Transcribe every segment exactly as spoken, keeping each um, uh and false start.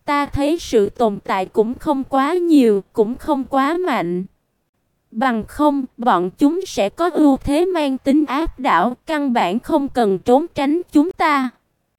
Ta thấy sự tồn tại cũng không quá nhiều, cũng không quá mạnh. Bằng không, bọn chúng sẽ có ưu thế mang tính áp đảo, căn bản không cần trốn tránh chúng ta.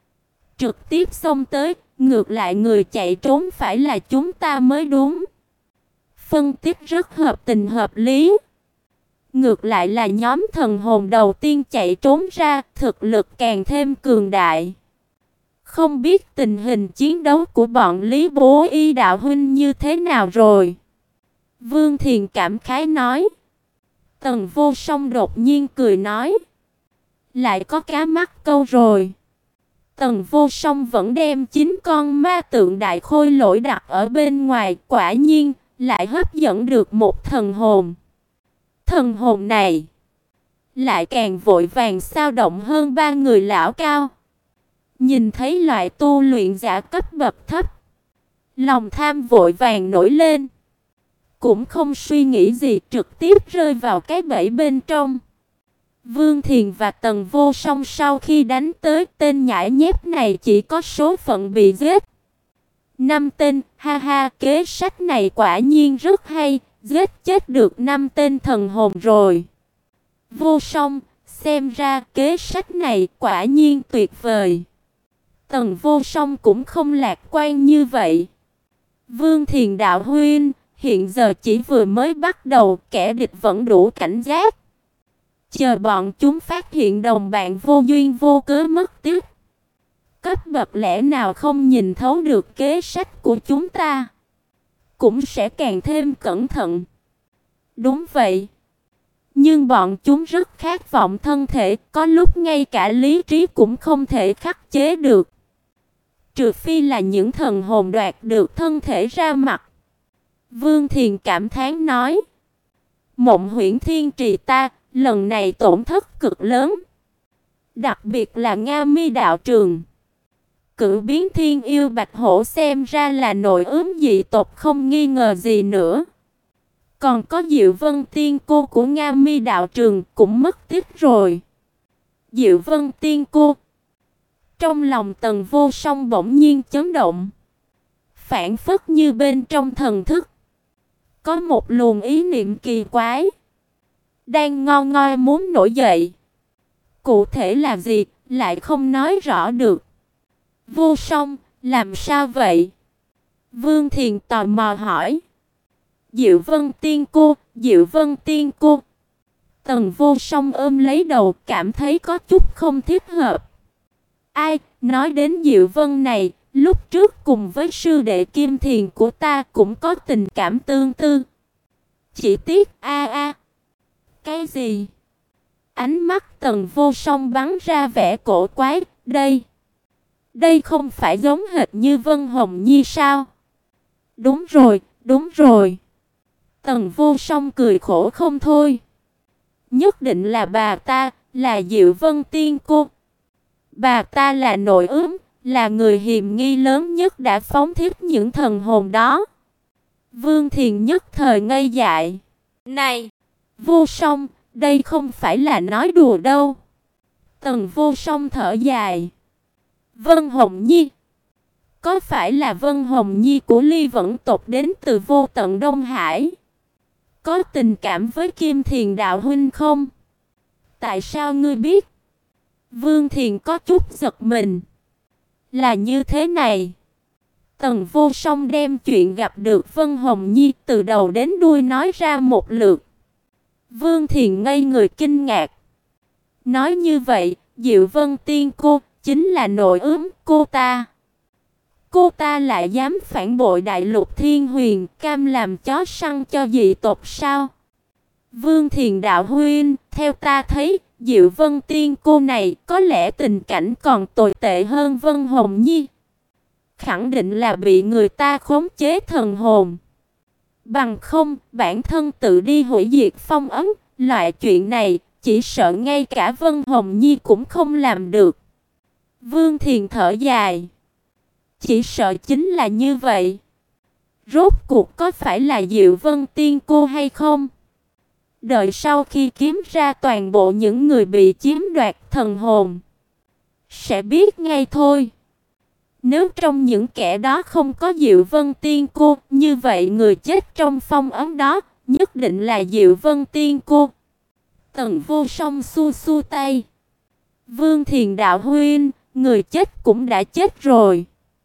Trực tiếp xông tới, ngược lại người chạy trốn phải là chúng ta mới đúng. Phân tích rất hợp tình hợp lý. Ngược lại là nhóm thần hồn đầu tiên chạy trốn ra, thực lực càng thêm cường đại. Không biết tình hình chiến đấu của bọn Lý Bố Y đạo huynh như thế nào rồi? Vương Thiền cảm khái nói. Tần Vô Song đột nhiên cười nói. Lại có cá mắc câu rồi. Tần Vô Song vẫn đem chín con ma tượng đại khôi lỗi đặt ở bên ngoài, quả nhiên lại hấp dẫn được một thần hồn. Thần hồn này lại càng vội vàng sao động hơn ba người lão cao. Nhìn thấy loại tu luyện giả cấp bậc thấp, lòng tham vội vàng nổi lên. Cũng không suy nghĩ gì, trực tiếp rơi vào cái bẫy bên trong. Vương Thiền và Tần Vô Song sau khi đánh tới, tên nhãi nhép này chỉ có số phận bị giết. Năm tên, ha ha, kế sách này quả nhiên rất hay, giết chết được năm tên thần hồn rồi. Vô Song, xem ra kế sách này quả nhiên tuyệt vời. Tần Vô Song cũng không lạc quan như vậy. Vương Thiền đạo huynh, hiện giờ chỉ vừa mới bắt đầu, kẻ địch vẫn đủ cảnh giác. Chờ bọn chúng phát hiện đồng bạn vô duyên vô cớ mất tiếc. Cấp bậc lẽ nào không nhìn thấu được kế sách của chúng ta, cũng sẽ càng thêm cẩn thận. Đúng vậy. Nhưng bọn chúng rất khát vọng thân thể, có lúc ngay cả lý trí cũng không thể khắc chế được. Trừ phi là những thần hồn đoạt được thân thể ra mặt. Vương Thiền cảm thán nói. Mộng Huyễn Thiên Trì ta, lần này tổn thất cực lớn. Đặc biệt là Nga Mi đạo trường. Cử biến thiên yêu bạch hổ xem ra là nội ướm dị tộc không nghi ngờ gì nữa. Còn có Diệu Vân Tiên Cô của Nga Mi đạo trường cũng mất tích rồi. Diệu Vân Tiên Cô. Trong lòng Tần Vô Song bỗng nhiên chấn động. Phản phất như bên trong thần thức có một luồng ý niệm kỳ quái đang ngon ngoi muốn nổi dậy. Cụ thể là gì lại không nói rõ được. Vô Song, làm sao vậy? Vương Thiền tò mò hỏi. Diệu Vân Tiên Cô, Diệu Vân Tiên Cô. Tần Vô Song ôm lấy đầu, cảm thấy có chút không thích hợp. Ai, nói đến Diệu Vân này, lúc trước cùng với sư đệ Kim Thiền của ta cũng có tình cảm tương tư. Chỉ tiếc a a. Cái gì? Ánh mắt Tần Vô Song bắn ra vẻ cổ quái, đây. Đây không phải giống hệt như Vân Hồng Nhi sao? Đúng rồi, đúng rồi. Tần Vô Song cười khổ không thôi. Nhất định là bà ta, là Diệu Vân Tiên Cô. Bà ta là nội ướm, là người hiềm nghi lớn nhất đã phóng thích những thần hồn đó. Vương Thiền nhất thời ngây dại. Này, Vô Song, đây không phải là nói đùa đâu. Tần Vô Song thở dài. Vân Hồng Nhi. Có phải là Vân Hồng Nhi của Ly Vẫn tộc đến từ vô tận Đông Hải? Có tình cảm với Kim Thiền đạo huynh không? Tại sao ngươi biết? Vương Thiền có chút giật mình. Là như thế này. Tần Vô Song đem chuyện gặp được Vân Hồng Nhi từ đầu đến đuôi nói ra một lượt. Vương Thiền ngây người kinh ngạc. Nói như vậy, Diệu Vân Tiên Cô chính là nội ướm cô ta. Cô ta lại dám phản bội đại lục thiên huyền, cam làm chó săn cho dị tộc sao? Vương Thiền đạo huynh, theo ta thấy, Diệu Vân Tiên Cô này có lẽ tình cảnh còn tồi tệ hơn Vân Hồng Nhi. Khẳng định là bị người ta khống chế thần hồn. Bằng không, bản thân tự đi hủy diệt phong ấn, loại chuyện này, chỉ sợ ngay cả Vân Hồng Nhi cũng không làm được. Vương Thiền thở dài. Chỉ sợ chính là như vậy. Rốt cuộc có phải là Diệu Vân Tiên Cô hay không? Đợi sau khi kiếm ra toàn bộ những người bị chiếm đoạt thần hồn, sẽ biết ngay thôi. Nếu trong những kẻ đó không có Diệu Vân Tiên Cô, như vậy người chết trong phong ấn đó nhất định là Diệu Vân Tiên Cô. Tần Vô Song xua xua tay. Vương Thiền đạo huynh, người chết cũng đã chết rồi.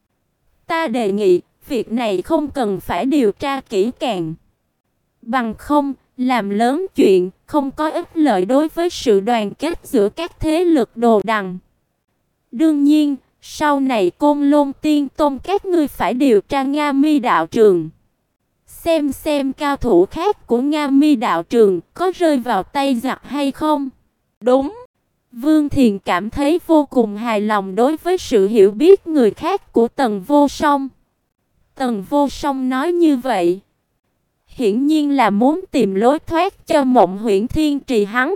Ta đề nghị, việc này không cần phải điều tra kỹ càng. Bằng không, làm lớn chuyện, không có ích lợi đối với sự đoàn kết giữa các thế lực Đồ Đằng. Đương nhiên, sau này Côn Lôn Tiên Tôn các ngươi phải điều tra Nga Mi đạo trường. Xem xem cao thủ khác của Nga Mi đạo trường có rơi vào tay giặc hay không. Đúng. Vương Thiền cảm thấy vô cùng hài lòng đối với sự hiểu biết người khác của Tần Vô Song. Tần Vô Song nói như vậy, hiển nhiên là muốn tìm lối thoát cho Mộng Huyễn Thiên Trì hắn,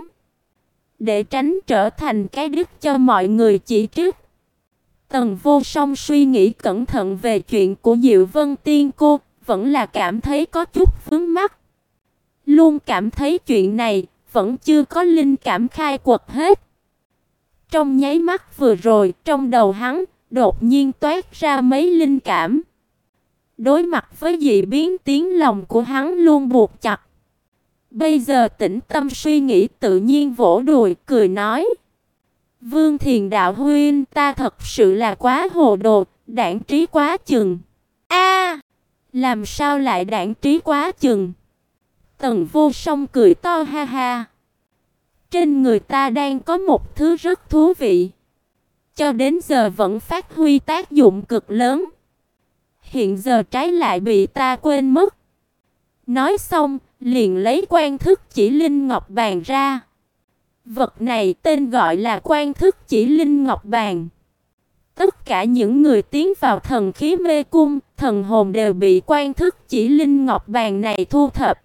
để tránh trở thành cái đích cho mọi người chỉ trích. Tần Vô Song suy nghĩ cẩn thận về chuyện của Diệu Vân Tiên Cô, vẫn là cảm thấy có chút vướng mắc. Luôn cảm thấy chuyện này vẫn chưa có linh cảm khai quật hết. Trong nháy mắt vừa rồi, trong đầu hắn đột nhiên toát ra mấy linh cảm. Đối mặt với dị biến, tiếng lòng của hắn luôn buộc chặt. Bây giờ tĩnh tâm suy nghĩ, tự nhiên vỗ đùi cười nói: Vương Thiền đạo huynh, ta thật sự là quá hồ đồ, đãng trí quá chừng. A, làm sao lại đãng trí quá chừng? Tần Vô Song cười to ha ha. Trên người ta đang có một thứ rất thú vị, cho đến giờ vẫn phát huy tác dụng cực lớn. Hiện giờ trái lại bị ta quên mất. Nói xong, liền lấy quan thức chỉ linh ngọc bàn ra. Vật này tên gọi là quan thức chỉ linh ngọc bàn. Tất cả những người tiến vào thần khí mê cung, thần hồn đều bị quan thức chỉ linh ngọc bàn này thu thập.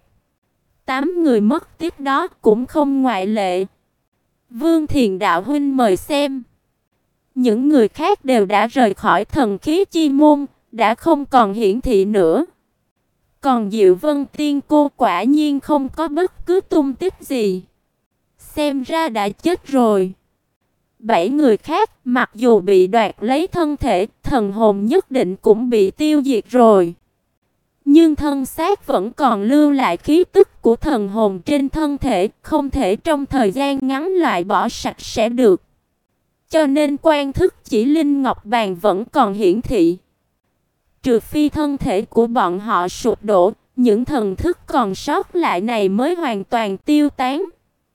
Tám người mất tiếp đó cũng không ngoại lệ. Vương Thiền đạo huynh mời xem. Những người khác đều đã rời khỏi thần khí chi môn, đã không còn hiển thị nữa. Còn Diệu Vân Tiên Cô quả nhiên không có bất cứ tung tích gì. Xem ra đã chết rồi. Bảy người khác mặc dù bị đoạt lấy thân thể, thần hồn nhất định cũng bị tiêu diệt rồi. Nhưng thân xác vẫn còn lưu lại khí tức của thần hồn trên thân thể, không thể trong thời gian ngắn loại bỏ sạch sẽ được. Cho nên quan thức chỉ linh ngọc bàn vẫn còn hiển thị. Trừ phi thân thể của bọn họ sụp đổ, những thần thức còn sót lại này mới hoàn toàn tiêu tán.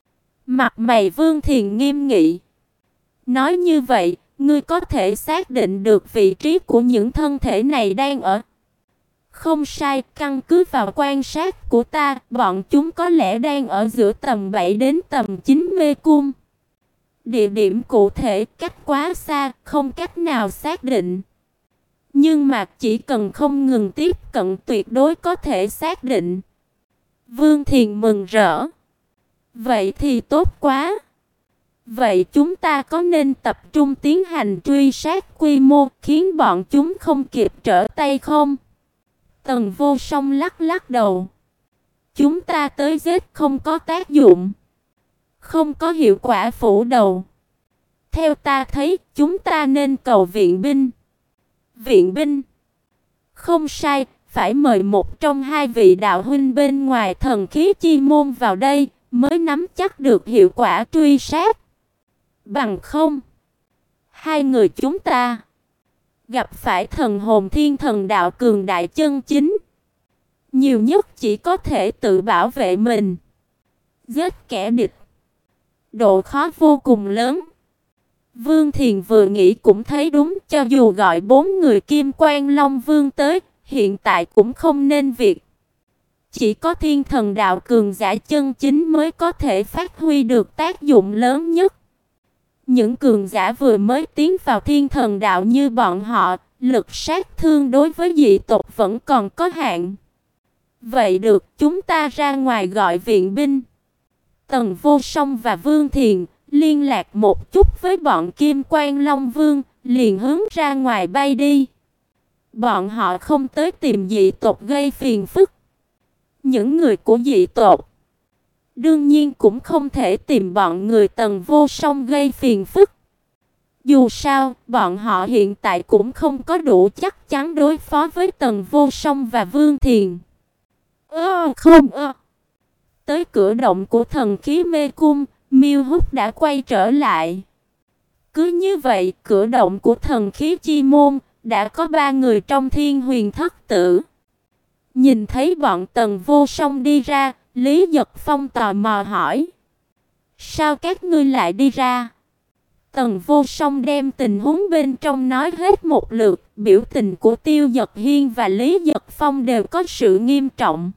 Mặt mày Vương Thiền nghiêm nghị. Nói như vậy, ngươi có thể xác định được vị trí của những thân thể này đang ở. Không sai, căn cứ vào quan sát của ta, bọn chúng có lẽ đang ở giữa tầm bảy đến tầm chín mê cung. Địa điểm cụ thể cách quá xa, không cách nào xác định. Nhưng mà chỉ cần không ngừng tiếp cận tuyệt đối có thể xác định. Vương Thiền mừng rỡ. Vậy thì tốt quá. Vậy chúng ta có nên tập trung tiến hành truy sát quy mô, khiến bọn chúng không kịp trở tay không? Tần Vô Song lắc lắc đầu. Chúng ta tới giết không có tác dụng, không có hiệu quả phủ đầu. Theo ta thấy, chúng ta nên cầu viện binh. Viện binh? Không sai, phải mời một trong hai vị đạo huynh bên ngoài thần khí chi môn vào đây, mới nắm chắc được hiệu quả truy sát. Bằng không, hai người chúng ta gặp phải thần hồn thiên thần đạo cường đại chân chính, nhiều nhất chỉ có thể tự bảo vệ mình. Giết kẻ địch, độ khó vô cùng lớn. Vương Thiền vừa nghĩ cũng thấy đúng, cho dù gọi bốn người Kim Quan Long Vương tới, hiện tại cũng không nên việc. Chỉ có thiên thần đạo cường giả chân chính mới có thể phát huy được tác dụng lớn nhất. Những cường giả vừa mới tiến vào thiên thần đạo như bọn họ, lực sát thương đối với dị tộc vẫn còn có hạn. Vậy được, chúng ta ra ngoài gọi viện binh. Tần Vô Song và Vương Thiền liên lạc một chút với bọn Kim Quan Long Vương, liền hướng ra ngoài bay đi. Bọn họ không tới tìm dị tộc gây phiền phức. Những người của dị tộc đương nhiên cũng không thể tìm bọn người Tần Vô Song gây phiền phức. Dù sao, bọn họ hiện tại cũng không có đủ chắc chắn đối phó với Tần Vô Song và Vương Thiền. Ơ không ơ. Tới cửa động của thần khí mê cung, Miêu Húc đã quay trở lại. Cứ như vậy, cửa động của thần khí chi môn đã có ba người trong Thiên Huyền Thất Tử. Nhìn thấy bọn Tần Vô Song đi ra, Lý Giật Phong tò mò hỏi: "Sao các ngươi lại đi ra?" Tần Vô Song đem tình huống bên trong nói hết một lượt, biểu tình của Tiêu Dật Hiên và Lý Giật Phong đều có sự nghiêm trọng.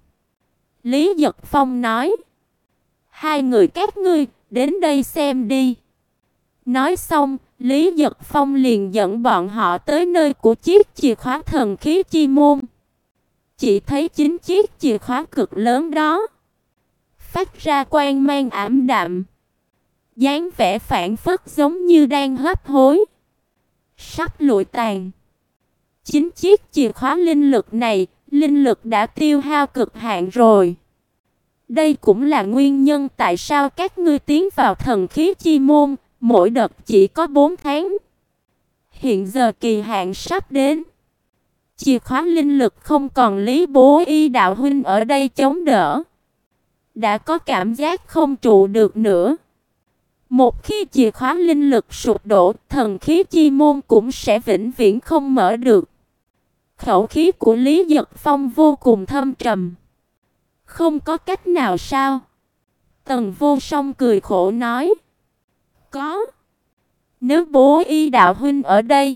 Lý Giật Phong nói: "Hai người các ngươi, đến đây xem đi." Nói xong, Lý Giật Phong liền dẫn bọn họ tới nơi của chiếc chìa khóa thần khí chi môn. Chỉ thấy chín chiếc chìa khóa cực lớn đó phát ra quang mang ảm đạm, dáng vẻ phảng phất giống như đang hấp hối, sắp lụi tàn. Chín chiếc chìa khóa linh lực này, linh lực đã tiêu hao cực hạn rồi. Đây cũng là nguyên nhân tại sao các ngươi tiến vào thần khí chi môn, mỗi đợt chỉ có bốn tháng. Hiện giờ kỳ hạn sắp đến. Chìa khóa linh lực không còn Lý Bố Y đạo huynh ở đây chống đỡ, đã có cảm giác không trụ được nữa. Một khi chìa khóa linh lực sụp đổ, thần khí chi môn cũng sẽ vĩnh viễn không mở được. Khẩu khí của Lý Giật Phong vô cùng thâm trầm. Không có cách nào sao? Tần Vô Song cười khổ nói: "Có. Nếu Bố Y đạo huynh ở đây,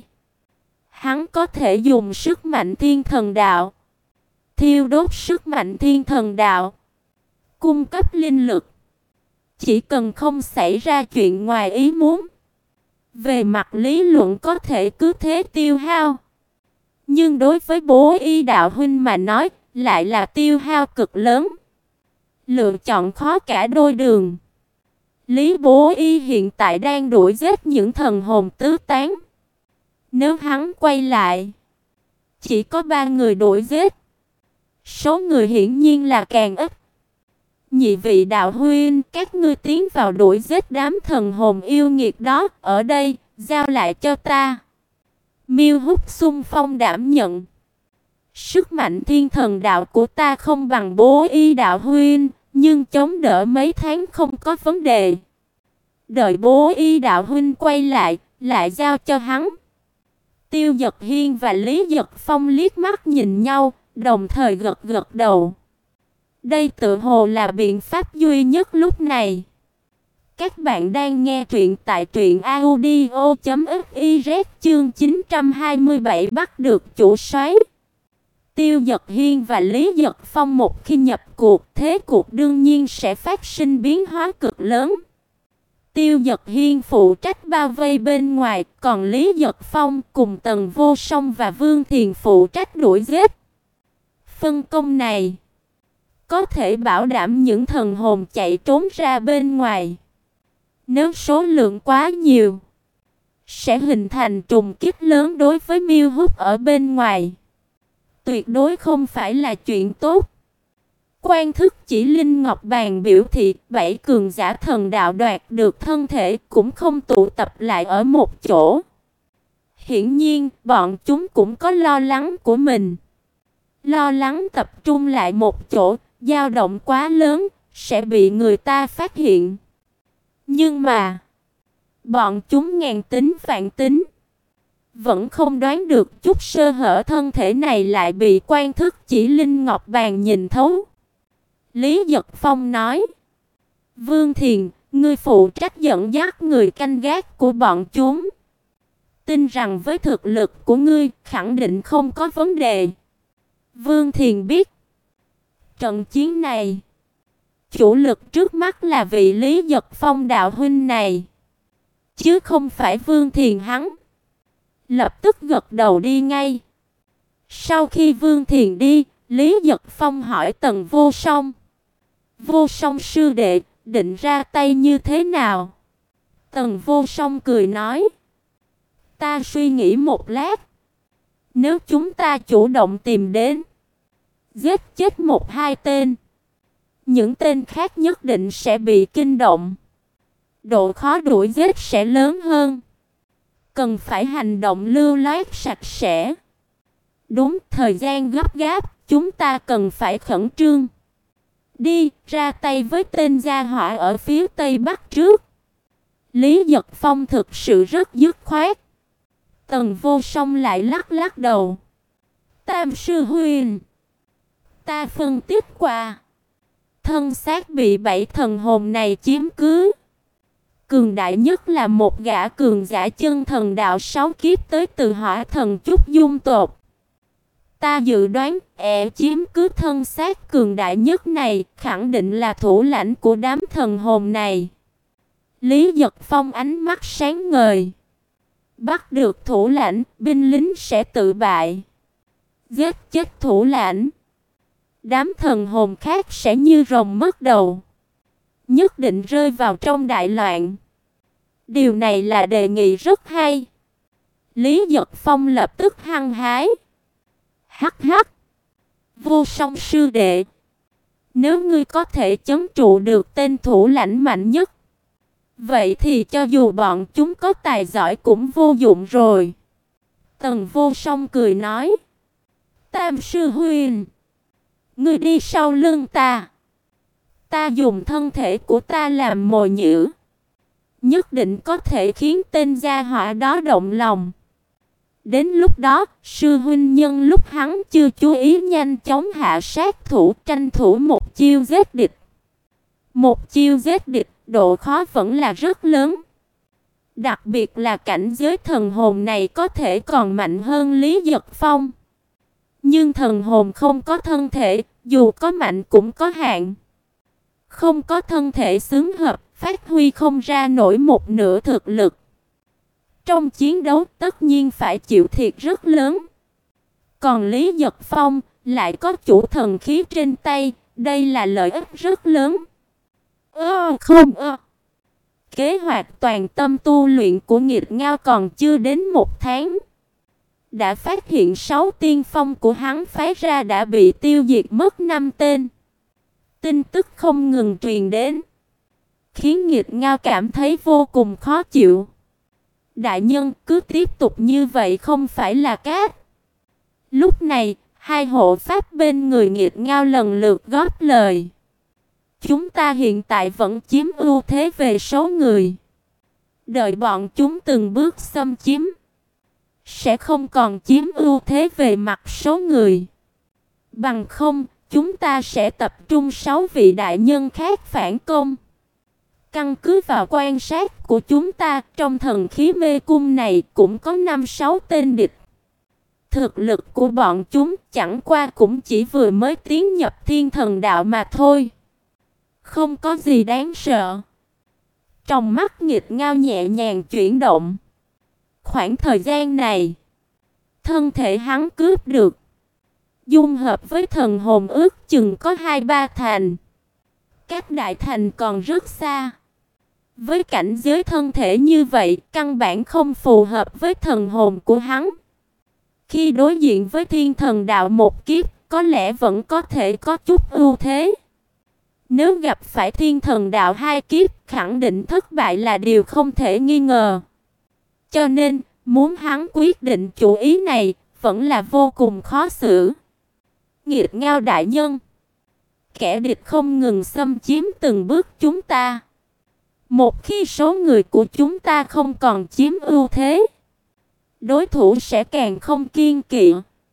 hắn có thể dùng sức mạnh thiên thần đạo, thiêu đốt sức mạnh thiên thần đạo, cung cấp linh lực. Chỉ cần không xảy ra chuyện ngoài ý muốn, về mặt lý luận có thể cứ thế tiêu hao. Nhưng đối với Bố Y đạo huynh mà nói, lại là tiêu hao cực lớn. Lựa chọn khó cả đôi đường. Lý Bố Y hiện tại đang đuổi giết những thần hồn tứ tán. Nếu hắn quay lại, chỉ có ba người đuổi giết. Số người hiển nhiên là càng ít. Nhị vị đạo huynh, các ngươi tiến vào đuổi giết đám thần hồn yêu nghiệt đó, ở đây, giao lại cho ta." Miêu Húc xung phong đảm nhận: "Sức mạnh thiên thần đạo của ta không bằng Bố Y đạo huynh, nhưng chống đỡ mấy tháng không có vấn đề. Đợi Bố Y đạo huynh quay lại, lại giao cho hắn." Tiêu Dật Hiên và Lý Giật Phong liếc mắt nhìn nhau, đồng thời gật gật đầu. Đây tự hồ là biện pháp duy nhất lúc này. Các bạn đang nghe truyện tại truyện audio chấm fiz, chương chín trăm hai mươi bảy bắt được chủ soái. Tiêu Dật Hiên và Lý Giật Phong một khi nhập cuộc, thế cuộc đương nhiên sẽ phát sinh biến hóa cực lớn. Tiêu Dật Hiên phụ trách bao vây bên ngoài, còn Lý Giật Phong cùng Tần Vô Song và Vương Thiền phụ trách đuổi giết. Phân công này có thể bảo đảm những thần hồn chạy trốn ra bên ngoài. Nếu số lượng quá nhiều, sẽ hình thành trùng kích lớn đối với Miêu Húc ở bên ngoài. Tuyệt đối không phải là chuyện tốt. Quan Thức Chỉ Linh Ngọc Bàn biểu thị bảy cường giả thần đạo đoạt được thân thể cũng không tụ tập lại ở một chỗ. Hiển nhiên, bọn chúng cũng có lo lắng của mình. Lo lắng tập trung lại một chỗ, dao động quá lớn, sẽ bị người ta phát hiện. Nhưng mà, bọn chúng ngàn tính vạn tính, vẫn không đoán được chút sơ hở thân thể này lại bị Quan Thức Chỉ Linh Ngọc Bàn nhìn thấu. Lý Giật Phong nói: "Vương Thiền, ngươi phụ trách dẫn dắt người canh gác của bọn chúng. Tin rằng với thực lực của ngươi, khẳng định không có vấn đề." Vương Thiền biết, trận chiến này, chủ lực trước mắt là vị Lý Giật Phong đạo huynh này, chứ không phải Vương Thiền hắn. Lập tức gật đầu đi ngay. Sau khi Vương Thiền đi, Lý Giật Phong hỏi Tần Vô Song: "Vô Song sư đệ, định ra tay như thế nào?" Tần Vô Song cười nói: "Ta suy nghĩ một lát. Nếu chúng ta chủ động tìm đến, giết chết một hai tên, những tên khác nhất định sẽ bị kinh động. Độ khó đuổi giết sẽ lớn hơn. cần phải hành động lưu loát sạch sẽ. Đúng, thời gian gấp gáp, chúng ta cần phải khẩn trương. Đi, ra tay với tên gia hỏa ở phía tây bắc trước. Lý Giật Phong thực sự rất dứt khoát. Tần Vô Song lại lắc lắc đầu. Tam sư huynh, ta phân tích qua, thân xác bị bảy thần hồn này chiếm cứ. Cường đại nhất là một gã cường giả chân thần đạo sáu kiếp tới từ Hỏa Thần Chúc Dung tộc. Ta dự đoán ẻ chiếm cứ thân xác cường đại nhất này khẳng định là thủ lãnh của đám thần hồn này. Lý Giật Phong ánh mắt sáng ngời. Bắt được thủ lãnh, binh lính sẽ tự bại. Giết chết thủ lãnh, đám thần hồn khác sẽ như rồng mất đầu, nhất định rơi vào trong đại loạn. Điều này là đề nghị rất hay. Lý Giật Phong lập tức hăng hái. Hắc hắc, Vô Song sư đệ, nếu ngươi có thể trấn trụ được tên thủ lãnh mạnh nhất, vậy thì cho dù bọn chúng có tài giỏi cũng vô dụng rồi. Tần Vô Song cười nói. Tam sư huynh, ngươi đi sau lưng ta. Ta dùng thân thể của ta làm mồi nhử, nhất định có thể khiến tên gia hỏa đó động lòng. Đến lúc đó, sư huynh nhân lúc hắn chưa chú ý nhanh chóng hạ sát thủ, tranh thủ một chiêu giết địch. Một chiêu giết địch, độ khó vẫn là rất lớn. Đặc biệt là cảnh giới thần hồn này có thể còn mạnh hơn Lý Giật Phong. Nhưng thần hồn không có thân thể, dù có mạnh cũng có hạn. Không có thân thể xứng hợp, phát huy không ra nổi một nửa thực lực. Trong chiến đấu tất nhiên phải chịu thiệt rất lớn. Còn Lý Giật Phong lại có chủ thần khí trên tay, đây là lợi ích rất lớn. Ơ không ơ. Kế hoạch toàn tâm tu luyện của Nghịch Ngao còn chưa đến một tháng, đã phát hiện sáu tiên phong của hắn phái ra đã bị tiêu diệt mất năm tên. Tin tức không ngừng truyền đến, khiến Nghịch Ngao cảm thấy vô cùng khó chịu. Đại nhân, cứ tiếp tục như vậy không phải là cát. Lúc này, hai hộ pháp bên người Nghịch Ngao lần lượt góp lời. Chúng ta hiện tại vẫn chiếm ưu thế về số người. Đợi bọn chúng từng bước xâm chiếm, sẽ không còn chiếm ưu thế về mặt số người. Bằng không, chúng ta sẽ tập trung sáu vị đại nhân khác phản công. Căn cứ vào quan sát của chúng ta, trong thần khí mê cung này cũng có năm sáu tên địch. Thực lực của bọn chúng chẳng qua cũng chỉ vừa mới tiến nhập thiên thần đạo mà thôi. Không có gì đáng sợ. Trong mắt Nghịch Ngao nhẹ nhàng chuyển động. Khoảng thời gian này, thân thể hắn cướp được, dung hợp với thần hồn ước chừng có hai ba thành. Cách đại thành còn rất xa. Với cảnh giới thân thể như vậy, căn bản không phù hợp với thần hồn của hắn. Khi đối diện với thiên thần đạo một kiếp, có lẽ vẫn có thể có chút ưu thế. Nếu gặp phải thiên thần đạo hai kiếp, khẳng định thất bại là điều không thể nghi ngờ. Cho nên, muốn hắn quyết định chủ ý này, vẫn là vô cùng khó xử. Nghịch Ngao đại nhân, kẻ địch không ngừng xâm chiếm từng bước chúng ta. Một khi số người của chúng ta không còn chiếm ưu thế, đối thủ sẽ càng không kiên kỵ,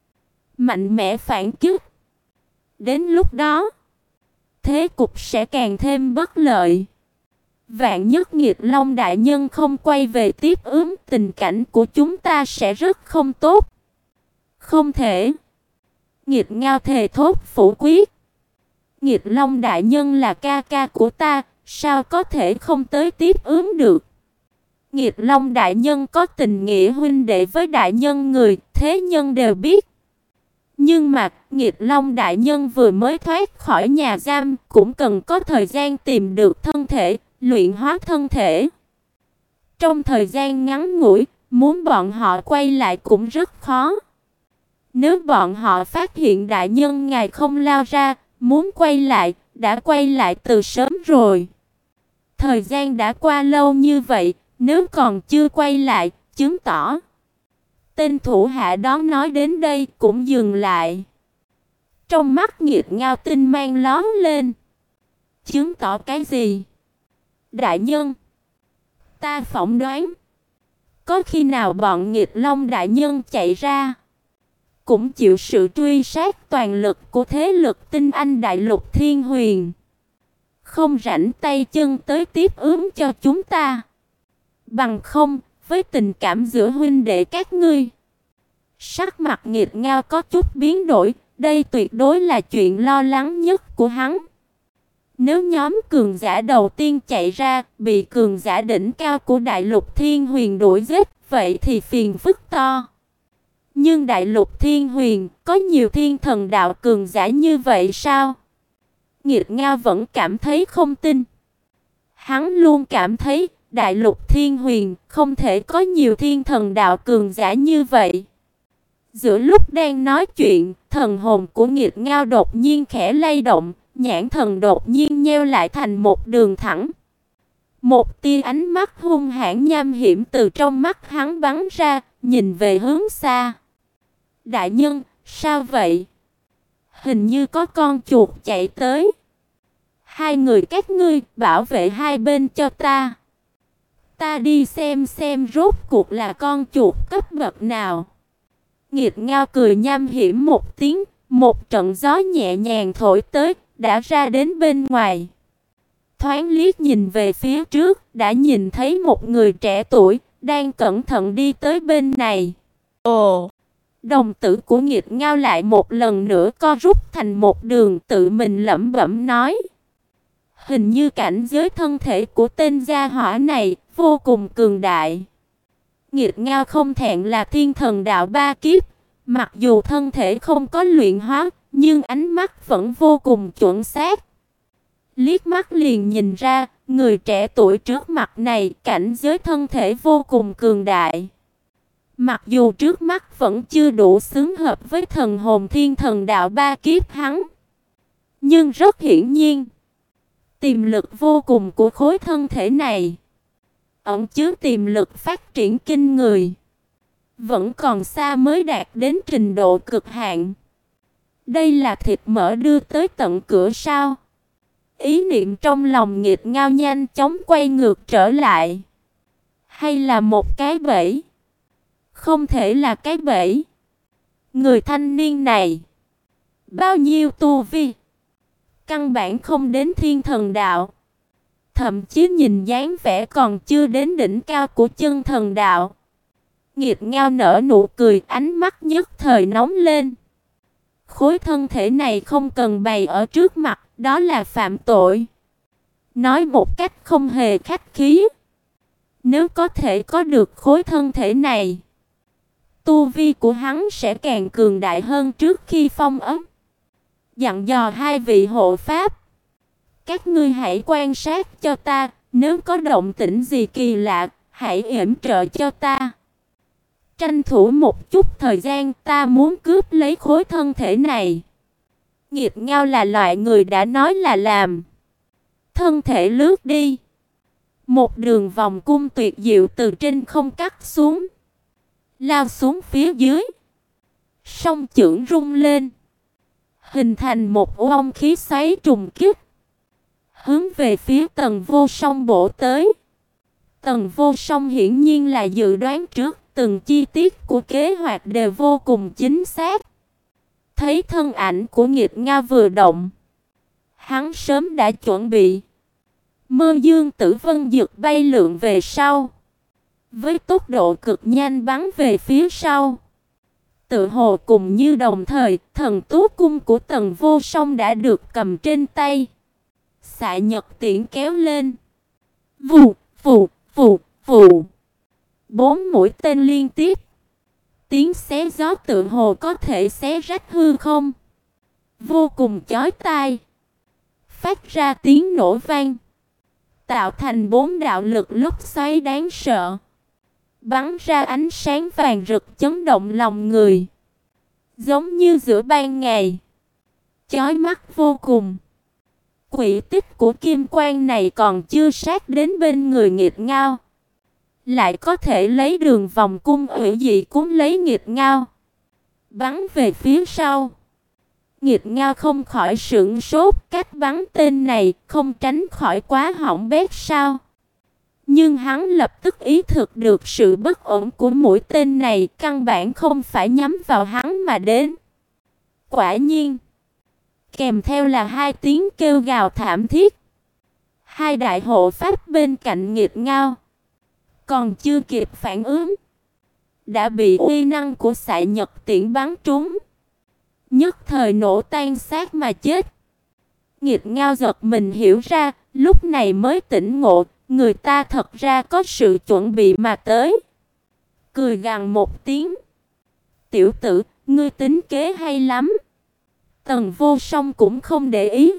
mạnh mẽ phản kích. Đến lúc đó, thế cục sẽ càng thêm bất lợi. Vạn nhất Nghịch Long đại nhân không quay về tiếp ứng, tình cảnh của chúng ta sẽ rất không tốt. Không thể. Nghịch Ngao thề thốt phủ quyết. Nghịch Long đại nhân là ca ca của ta, sao có thể không tới tiếp ứng được? Nghịch Long đại nhân có tình nghĩa huynh đệ với đại nhân người, thế nhân đều biết. Nhưng mà, Nghịch Long đại nhân vừa mới thoát khỏi nhà giam, cũng cần có thời gian tìm được thân thể, luyện hóa thân thể. Trong thời gian ngắn ngủi, muốn bọn họ quay lại cũng rất khó. Nếu bọn họ phát hiện đại nhân ngài không lao ra, muốn quay lại, đã quay lại từ sớm rồi. Thời gian đã qua lâu như vậy, nếu còn chưa quay lại, chứng tỏ. Tên thủ hạ đó nói đến đây cũng dừng lại. Trong mắt Nghiệt Ngao tinh mang lóe lên. Chứng tỏ cái gì? Đại nhân, ta phỏng đoán, có khi nào bọn Nghịch Long đại nhân chạy ra, cũng chịu sự truy sát toàn lực của thế lực tinh anh đại lục Thiên Huyền, không rảnh tay chân tới tiếp ứng cho chúng ta. Bằng không, với tình cảm giữa huynh đệ các ngươi. Sắc mặt Nghịch Ngao có chút biến đổi, đây tuyệt đối là chuyện lo lắng nhất của hắn. Nếu nhóm cường giả đầu tiên chạy ra, bị cường giả đỉnh cao của đại lục Thiên Huyền đuổi giết, vậy thì phiền phức to. Nhưng đại lục Thiên Huyền có nhiều thiên thần đạo cường giả như vậy sao? Nghiệt Ngao vẫn cảm thấy không tin. Hắn luôn cảm thấy đại lục Thiên Huyền không thể có nhiều thiên thần đạo cường giả như vậy. Giữa lúc đang nói chuyện, thần hồn của Nghiệt Ngao đột nhiên khẽ lay động, nhãn thần đột nhiên nheo lại thành một đường thẳng. Một tia ánh mắt hung hãn nham hiểm từ trong mắt hắn bắn ra, nhìn về hướng xa. Đại nhân, sao vậy? Hình như có con chuột chạy tới. Hai người các ngươi bảo vệ hai bên cho ta. Ta đi xem xem rốt cuộc là con chuột cấp bậc nào. Nghiệt Ngao cười nham hiểm một tiếng, một trận gió nhẹ nhàng thổi tới, đã ra đến bên ngoài. Thoáng liếc nhìn về phía trước, đã nhìn thấy một người trẻ tuổi đang cẩn thận đi tới bên này. Ồ, đồng tử của Nghiệt Ngao lại một lần nữa co rút thành một đường, tự mình lẩm bẩm nói: hình như cảnh giới thân thể của tên gia hỏa này vô cùng cường đại. Nghiệt Ngao không thẹn là thiên thần đạo ba kiếp, mặc dù thân thể không có luyện hóa, nhưng ánh mắt vẫn vô cùng chuẩn xác. Liếc mắt liền nhìn ra, người trẻ tuổi trước mặt này cảnh giới thân thể vô cùng cường đại. Mặc dù trước mắt vẫn chưa đủ xứng hợp với thần hồn thiên thần đạo ba kiếp hắn, nhưng rất hiển nhiên, tiềm lực vô cùng của khối thân thể này ẩn chứa tiềm lực phát triển kinh người, vẫn còn xa mới đạt đến trình độ cực hạn. Đây là thịt mỡ đưa tới tận cửa sao? Ý niệm trong lòng Nghiệt Ngao nhanh chóng quay ngược trở lại. Hay là một cái bẫy? Không thể là cái bẫy. Người thanh niên này bao nhiêu tu vi? Căn bản không đến thiên thần đạo. Thậm chí nhìn dáng vẻ còn chưa đến đỉnh cao của chân thần đạo. Nghiệt Ngao nở nụ cười, ánh mắt nhất thời nóng lên. Khối thân thể này không cần bày ở trước mặt, đó là phạm tội. Nói một cách không hề khách khí, nếu có thể có được khối thân thể này, tu vi của hắn sẽ càng cường đại hơn trước khi phong ấn. Dặn dò hai vị hộ pháp: các ngươi hãy quan sát cho ta, nếu có động tĩnh gì kỳ lạ, hãy yểm trợ cho ta. Tranh thủ một chút thời gian, ta muốn cướp lấy khối thân thể này. Nghiệt Ngao là loại người đã nói là làm. Thân thể lướt đi, một đường vòng cung tuyệt diệu từ trên không cắt xuống, lao xuống phía dưới. Song chưởng rung lên, hình thành một uông khí xoáy trùng kích, hướng về phía Tần Vô Song bổ tới. Tần Vô Song hiển nhiên là dự đoán trước, từng chi tiết của kế hoạch đều vô cùng chính xác. Thấy thân ảnh của Nghiệt Ngao vừa động, hắn sớm đã chuẩn bị. Mơ Dương Tử Vân Dực bay lượn về sau, với tốc độ cực nhanh bắn về phía sau. Tự hồ cùng như đồng thời, thần tú cung của Tần Vô Song đã được cầm trên tay. Xạ nhật tiễn kéo lên. Vù, vù, vù, vù. Bốn mũi tên liên tiếp. Tiếng xé gió tự hồ có thể xé rách hư không, vô cùng chói tai, phát ra tiếng nổ vang, tạo thành bốn đạo lực lốc xoáy đáng sợ, bắn ra ánh sáng vàng rực chấn động lòng người, giống như giữa ban ngày, chói mắt vô cùng. Quỷ tích của kim quang này còn chưa sát đến bên người Nghiệt Ngao, lại có thể lấy đường vòng cung hủy dị cuốn lấy Nghịch Ngao, bắn về phía sau. Nghịch Ngao không khỏi sửng sốt, cách bắn tên này không tránh khỏi quá hỏng bét sao? Nhưng hắn lập tức ý thức được sự bất ổn của mũi tên này, căn bản không phải nhắm vào hắn mà đến. Quả nhiên, kèm theo là hai tiếng kêu gào thảm thiết. Hai đại hộ pháp bên cạnh Nghịch Ngao còn chưa kịp phản ứng, đã bị uy năng của xạ nhật tiễn bắn trúng, nhất thời nổ tan xác mà chết. Nghịch Ngao giật mình hiểu ra, lúc này mới tỉnh ngộ, người ta thật ra có sự chuẩn bị mà tới. Cười gằn một tiếng, tiểu tử, ngươi tính kế hay lắm. Tần Vô Song cũng không để ý.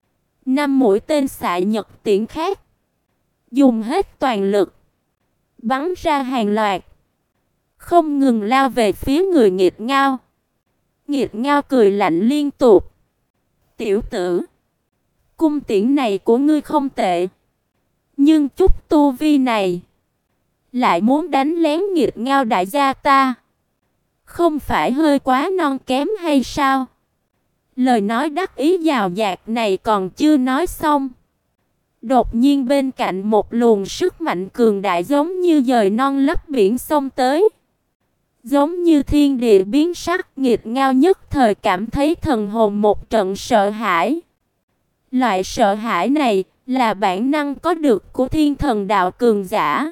Năm mũi tên xạ nhật tiễn khác, dùng hết toàn lực, bắn ra hàng loạt, không ngừng lao về phía người Nghịch Ngao. Nghịch Ngao cười lạnh liên tục. Tiểu tử, cung tiễn này của ngươi không tệ, nhưng chút tu vi này, lại muốn đánh lén Nghịch Ngao đại gia ta, không phải hơi quá non kém hay sao? Lời nói đắc ý dào dạt này còn chưa nói xong, đột nhiên bên cạnh một luồng sức mạnh cường đại giống như dời non lấp biển xông tới. Giống như thiên địa biến sắc, Nghịch Ngao nhất thời cảm thấy thần hồn một trận sợ hãi. Loại sợ hãi này là bản năng có được của thiên thần đạo cường giả.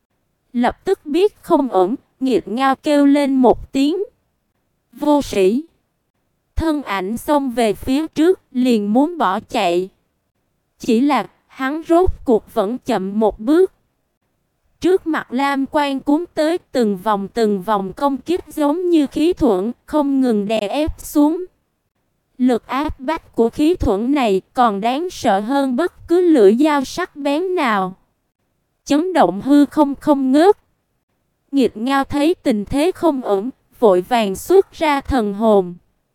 Lập tức biết không ổn, Nghịch Ngao kêu lên một tiếng vô sĩ, thân ảnh xông về phía trước, liền muốn bỏ chạy. Chỉ là hắn rốt cuộc vẫn chậm một bước. Trước mặt lam quang cuốn tới, từng vòng từng vòng công kích giống như khí thuẫn, không ngừng đè ép xuống. Lực áp bách của khí thuẫn này còn đáng sợ hơn bất cứ lưỡi dao sắc bén nào. Chấn động hư không không ngớt. Nghịch Ngao thấy tình thế không ổn, vội vàng xuất ra thần hồn.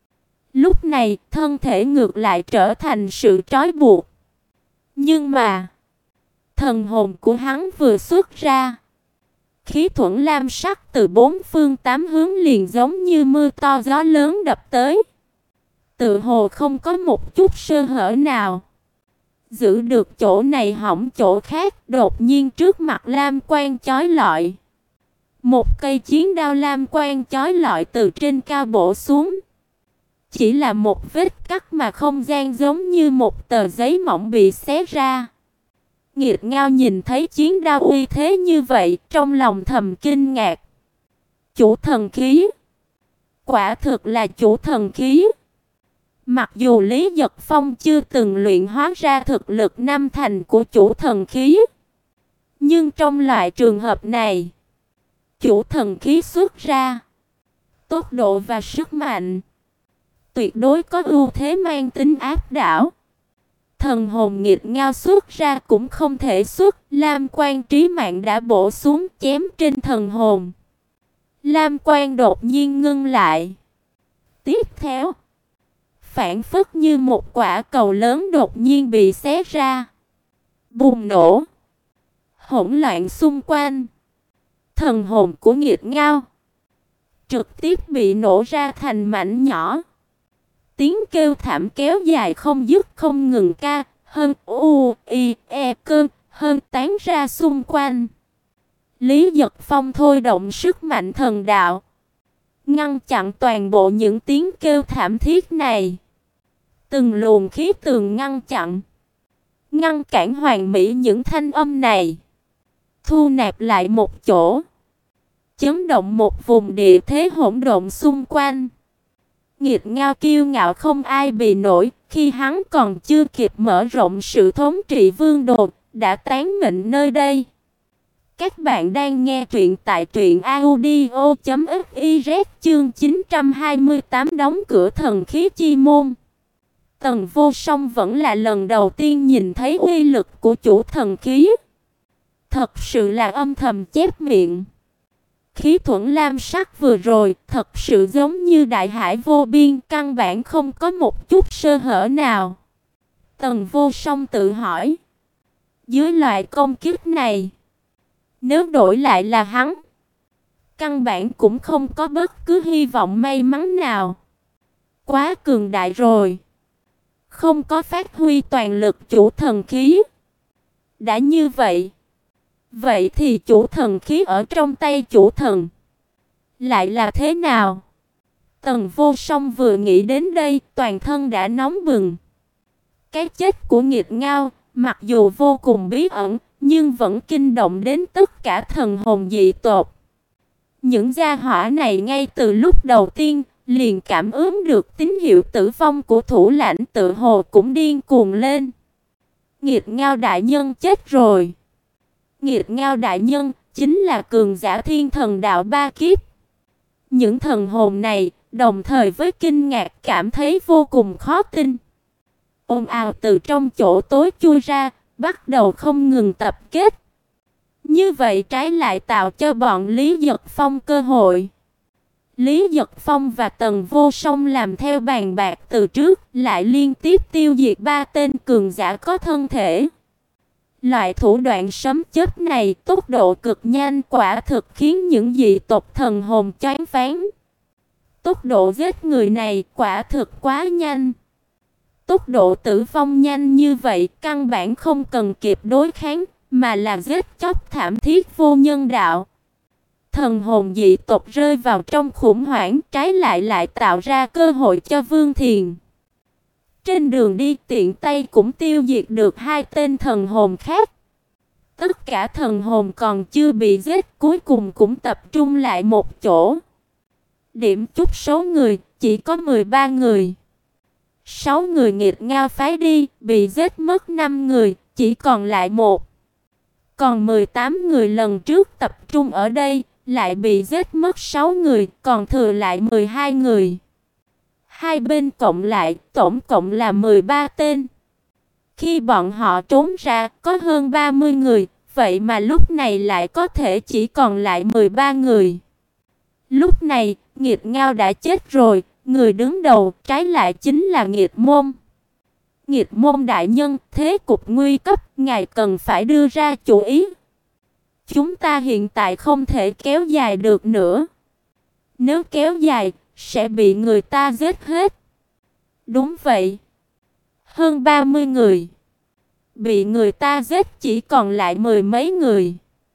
Lúc này, thân thể ngược lại trở thành sự trói buộc. Nhưng mà, thần hồn của hắn vừa xuất ra, khí thuẫn lam sắc từ bốn phương tám hướng liền giống như mưa to gió lớn đập tới. Tự hồ không có một chút sơ hở nào. Giữ được chỗ này hỏng chỗ khác, đột nhiên trước mặt lam quang chói lọi. Một cây chiến đao lam quang chói lọi từ trên cao bổ xuống. Chỉ là một vết cắt mà không gian giống như một tờ giấy mỏng bị xé ra. Nghịch Ngao nhìn thấy chiến đao uy thế như vậy, trong lòng thầm kinh ngạc. Chủ thần khí, quả thực là chủ thần khí. Mặc dù Lý Giật Phong chưa từng luyện hóa ra thực lực năm thành của chủ thần khí, nhưng trong loại trường hợp này, chủ thần khí xuất ra, tốc độ và sức mạnh tuyệt đối có ưu thế mang tính áp đảo. Thần hồn Nghịch Ngao xuất ra cũng không thể xuất, lam quang trí mạng đã bổ xuống chém trên thần hồn. Lam quang đột nhiên ngưng lại. Tiếp theo, phản phất như một quả cầu lớn đột nhiên bị xé ra, bùng nổ, hỗn loạn xung quanh. Thần hồn của Nghịch Ngao trực tiếp bị nổ ra thành mảnh nhỏ. Tiếng kêu thảm kéo dài không dứt, không ngừng ca, hơn u i e cơn, hơn tán ra xung quanh. Lý Giật Phong thôi động sức mạnh thần đạo, ngăn chặn toàn bộ những tiếng kêu thảm thiết này. Từng luồng khí tường ngăn chặn, ngăn cản hoàn mỹ những thanh âm này, thu nạp lại một chỗ, chấn động một vùng địa thế hỗn độn xung quanh. Nghịch Ngao kiêu ngạo không ai bì nổi, khi hắn còn chưa kịp mở rộng sự thống trị vương đột, đã tán mệnh nơi đây. Các bạn đang nghe truyện tại truyện audio chấm fiz chương chín trăm hai mươi tám đóng cửa thần khí chi môn. Tần Vô Song vẫn là lần đầu tiên nhìn thấy uy lực của chủ thần khí. Thật sự là âm thầm chép miệng. Khí thuẫn lam sắc vừa rồi thật sự giống như đại hải vô biên, căn bản không có một chút sơ hở nào. Tần Vô Song tự hỏi, dưới loại công kích này, Nếu đổi lại là hắn, căn bản cũng không có bất cứ hy vọng may mắn nào. Quá cường đại rồi, không có phát huy toàn lực chủ thần khí. Đã như vậy, vậy thì chủ thần khí ở trong tay chủ thần lại là thế nào? Tần Vô Song vừa nghĩ đến đây, toàn thân đã nóng bừng. Cái chết của Nghịch Ngao, mặc dù vô cùng bí ẩn, nhưng vẫn kinh động đến tất cả thần hồn dị tộc. Những gia hỏa này ngay từ lúc đầu tiên liền cảm ứng được tín hiệu tử vong của thủ lãnh, tự hồ cũng điên cuồng lên. Nghịch Ngao đại nhân chết rồi. Nghịch Ngao đại nhân chính là cường giả thiên thần đạo ba kiếp. Những thần hồn này đồng thời với kinh ngạc cảm thấy vô cùng khó tin. Ồn ào từ trong chỗ tối chui ra, bắt đầu không ngừng tập kết. Như vậy trái lại tạo cho bọn Lý Giật Phong cơ hội. Lý Giật Phong và Tần Vô Song làm theo bàn bạc từ trước, lại liên tiếp tiêu diệt ba tên cường giả có thân thể. Loại thủ đoạn sấm chớp này tốc độ cực nhanh, quả thực khiến những dị tộc thần hồn choáng váng. Tốc độ giết người này quả thực quá nhanh. Tốc độ tử vong nhanh như vậy căn bản không cần kịp đối kháng, mà là giết chóc thảm thiết vô nhân đạo. Thần hồn dị tộc rơi vào trong khủng hoảng, trái lại lại tạo ra cơ hội cho Vương Thiền. Trên đường đi tiện tay cũng tiêu diệt được hai tên thần hồn khác. Tất cả thần hồn còn chưa bị giết cuối cùng cũng tập trung lại một chỗ. Điểm chút số người chỉ có mười ba người. sáu người Nghịch Ngao phái đi, bị giết mất năm người, chỉ còn lại một. Còn mười tám người lần trước tập trung ở đây, lại bị giết mất sáu người, còn thừa lại mười hai người. Hai bên cộng lại, tổng cộng là mười ba tên. Khi bọn họ trốn ra, có hơn ba mươi người, vậy mà lúc này lại có thể chỉ còn lại mười ba người. Lúc này, Nghịch Ngao đã chết rồi, người đứng đầu trái lại chính là Nghịch Môn. Nghịch Môn đại nhân, thế cục nguy cấp, ngài cần phải đưa ra chủ ý. Chúng ta hiện tại không thể kéo dài được nữa. Nếu kéo dài, sẽ bị người ta giết hết. Đúng vậy. Hơn ba mươi người. Bị người ta giết chỉ còn lại mười mấy người.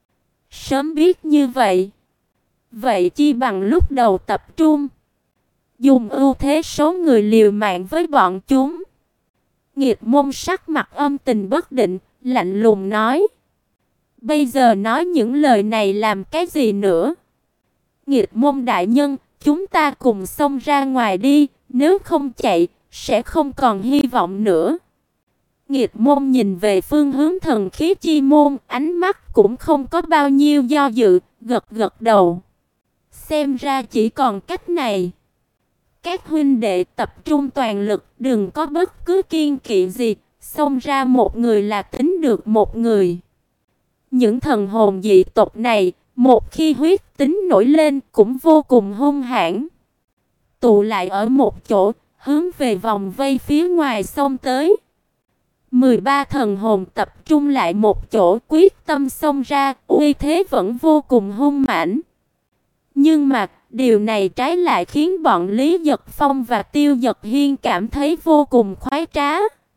Sớm biết như vậy, vậy chi bằng lúc đầu tập trung, dùng ưu thế số người liều mạng với bọn chúng. Nghịch Môn sắc mặt âm tình bất định, lạnh lùng nói. Bây giờ nói những lời này làm cái gì nữa? Nghịch Môn đại nhân, chúng ta cùng xông ra ngoài đi, nếu không chạy, sẽ không còn hy vọng nữa. Nghịch Môn nhìn về phương hướng thần khí chi môn, ánh mắt cũng không có bao nhiêu do dự, gật gật đầu. Xem ra chỉ còn cách này. Các huynh đệ tập trung toàn lực, đừng có bất cứ kiêng kỵ gì, xông ra một người là tính được một người. Những thần hồn dị tộc này, một khi huyết tính nổi lên cũng vô cùng hung hãn. Tụ lại ở một chỗ, hướng về vòng vây phía ngoài xông tới. mười ba thần hồn tập trung lại một chỗ, quyết tâm xông ra, uy thế vẫn vô cùng hung mãnh. Nhưng mà, điều này trái lại khiến bọn Lý Giật Phong và Tiêu Giật Hiên cảm thấy vô cùng khoái trá.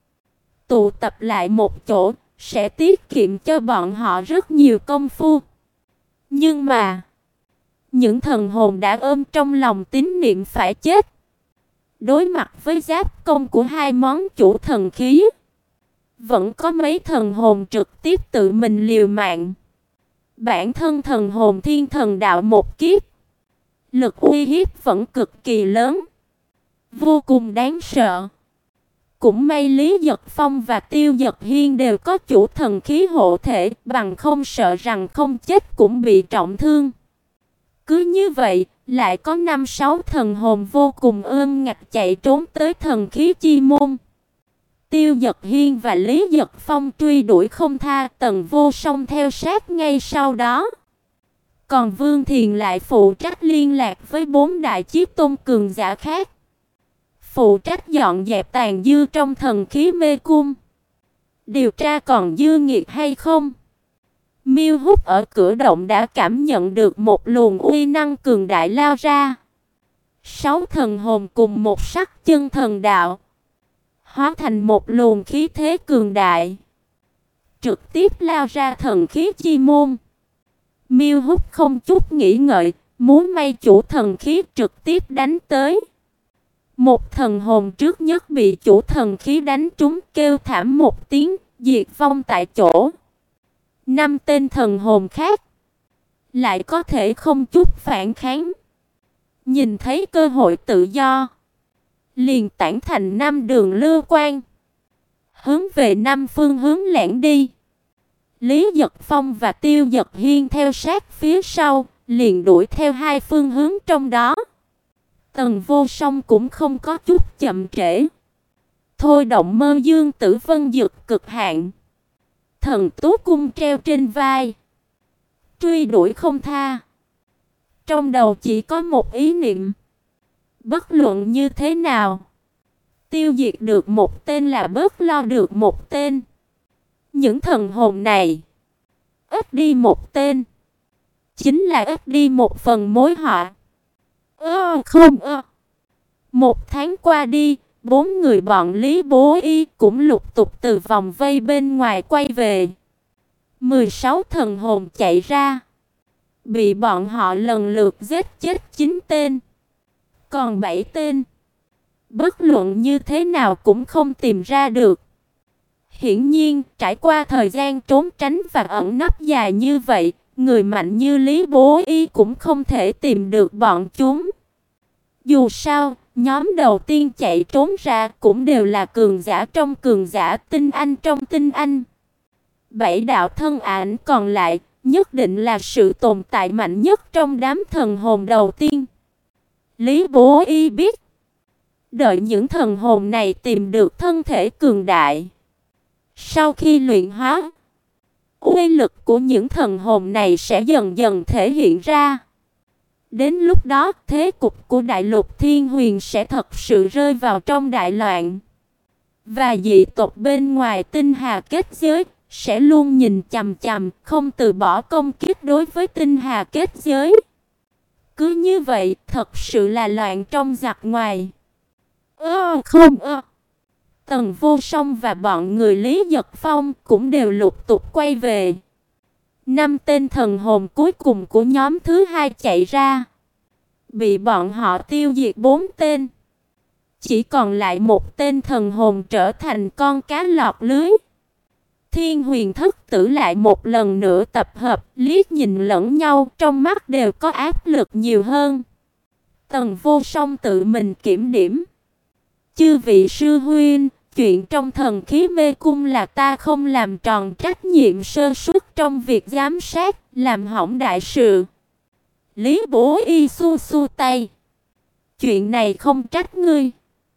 Tụ tập lại một chỗ, sẽ tiết kiệm cho bọn họ rất nhiều công phu. Nhưng mà, những thần hồn đã ôm trong lòng tín niệm phải chết. Đối mặt với giáp công của hai món chủ thần khí, vẫn có mấy thần hồn trực tiếp tự mình liều mạng. Bản thân thần hồn thiên thần đạo một kiếp, lực uy hiếp vẫn cực kỳ lớn, vô cùng đáng sợ. Cũng may Lý Giật Phong và Tiêu Giật Hiên đều có chủ thần khí hộ thể, bằng không sợ rằng không chết cũng bị trọng thương. Cứ như vậy, lại có năm sáu thần hồn vô cùng ương ngạnh chạy trốn tới thần khí chi môn. Tiêu Giật Hiên và Lý Giật Phong truy đuổi không tha, Tần Vô Song theo sát ngay sau đó. Còn Vương Thiền lại phụ trách liên lạc với bốn đại chiếc tôn cường giả khác, phụ trách dọn dẹp tàn dư trong thần khí mê cung, điều tra còn dư nghiệt hay không. Miêu Hút ở cửa động đã cảm nhận được một luồng uy năng cường đại lao ra. Sáu thần hồn cùng một sắc chân thần đạo, hóa thành một luồng khí thế cường đại, trực tiếp lao ra thần khí chi môn. Miêu Hút không chút nghĩ ngợi, múa may chủ thần khí trực tiếp đánh tới. Một thần hồn trước nhất bị chủ thần khí đánh trúng, kêu thảm một tiếng, diệt vong tại chỗ. Năm tên thần hồn khác lại có thể không chút phản kháng, nhìn thấy cơ hội tự do, liền tản thành năm đường lưu quang, hướng về năm phương hướng lẻn đi. Lý Giật Phong và Tiêu Giật Hiên theo sát phía sau, liền đuổi theo hai phương hướng trong đó. Tần Vô Song cũng không có chút chậm trễ, thôi động Mơ Dương Tử Vân Dực cực hạn, thần tú cung treo trên vai, truy đuổi không tha. Trong đầu chỉ có một ý niệm: bất luận như thế nào, tiêu diệt được một tên là bớt lo được một tên. Những thần hồn này, ít đi một tên, chính là ít đi một phần mối họa. Ơ không ơ. Một tháng qua đi, bốn người bọn Lý Bố Y cũng lục tục từ vòng vây bên ngoài quay về. mười sáu thần hồn chạy ra, bị bọn họ lần lượt giết chết chín tên. Còn bảy tên, bất luận như thế nào cũng không tìm ra được. Hiển nhiên, trải qua thời gian trốn tránh và ẩn nấp dài như vậy, người mạnh như Lý Bố Y cũng không thể tìm được bọn chúng. Dù sao, nhóm đầu tiên chạy trốn ra cũng đều là cường giả trong cường giả, tinh anh trong tinh anh. Bảy đạo thân ảnh còn lại nhất định là sự tồn tại mạnh nhất trong đám thần hồn đầu tiên. Lý Bố Y biết, đợi những thần hồn này tìm được thân thể cường đại, sau khi luyện hóa, uy lực của những thần hồn này sẽ dần dần thể hiện ra. Đến lúc đó, thế cục của đại lục Thiên Huyền sẽ thật sự rơi vào trong đại loạn. Và dị tộc bên ngoài tinh hà kết giới sẽ luôn nhìn chằm chằm, không từ bỏ công kích đối với tinh hà kết giới. Cứ như vậy, thật sự là loạn trong giặc ngoài. Ơ không ơ. Tần Vô Song và bọn người Lý Giật Phong cũng đều lục tục quay về. Năm tên thần hồn cuối cùng của nhóm thứ hai chạy ra, bị bọn họ tiêu diệt bốn tên. Chỉ còn lại một tên thần hồn trở thành con cá lọt lưới. Thiên Huyền Thất Tử lại một lần nữa tập hợp, liếc nhìn lẫn nhau, trong mắt đều có áp lực nhiều hơn. Tần Vô Song tự mình kiểm điểm: chư vị sư huynh, chuyện trong thần khí mê cung là ta không làm tròn trách nhiệm sơ suất trong việc giám sát, làm hỏng đại sự. Lý Bố Y xua xua tay: chuyện này không trách ngươi.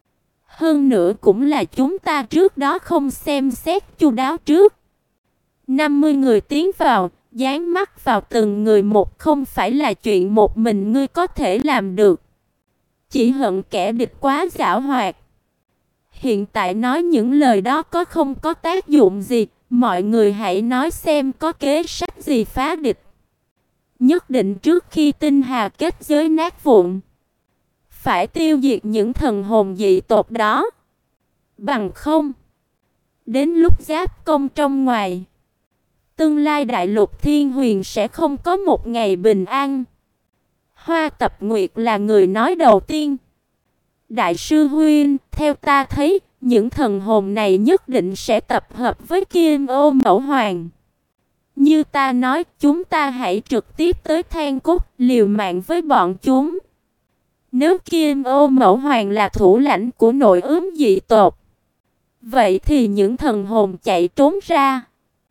Hơn nữa cũng là chúng ta trước đó không xem xét chu đáo trước. năm mươi người tiến vào, dán mắt vào từng người một không phải là chuyện một mình ngươi có thể làm được. Chỉ hận kẻ địch quá giảo hoạt. Hiện tại nói những lời đó có không có tác dụng gì, mọi người hãy nói xem có kế sách gì phá địch. Nhất định trước khi tinh hà kết giới nát vụn, phải tiêu diệt những thần hồn dị tộc đó. Bằng không, đến lúc giáp công trong ngoài, tương lai đại lục Thiên Huyền sẽ không có một ngày bình an. Hoa Tập Nguyệt là người nói đầu tiên: đại sư huynh, theo ta thấy, những thần hồn này nhất định sẽ tập hợp với Kim Ô Mẫu Hoàng. Như ta nói, chúng ta hãy trực tiếp tới Than Cốt, liều mạng với bọn chúng. Nếu Kim Ô Mẫu Hoàng là thủ lãnh của nội ướm dị tộc, vậy thì những thần hồn chạy trốn ra,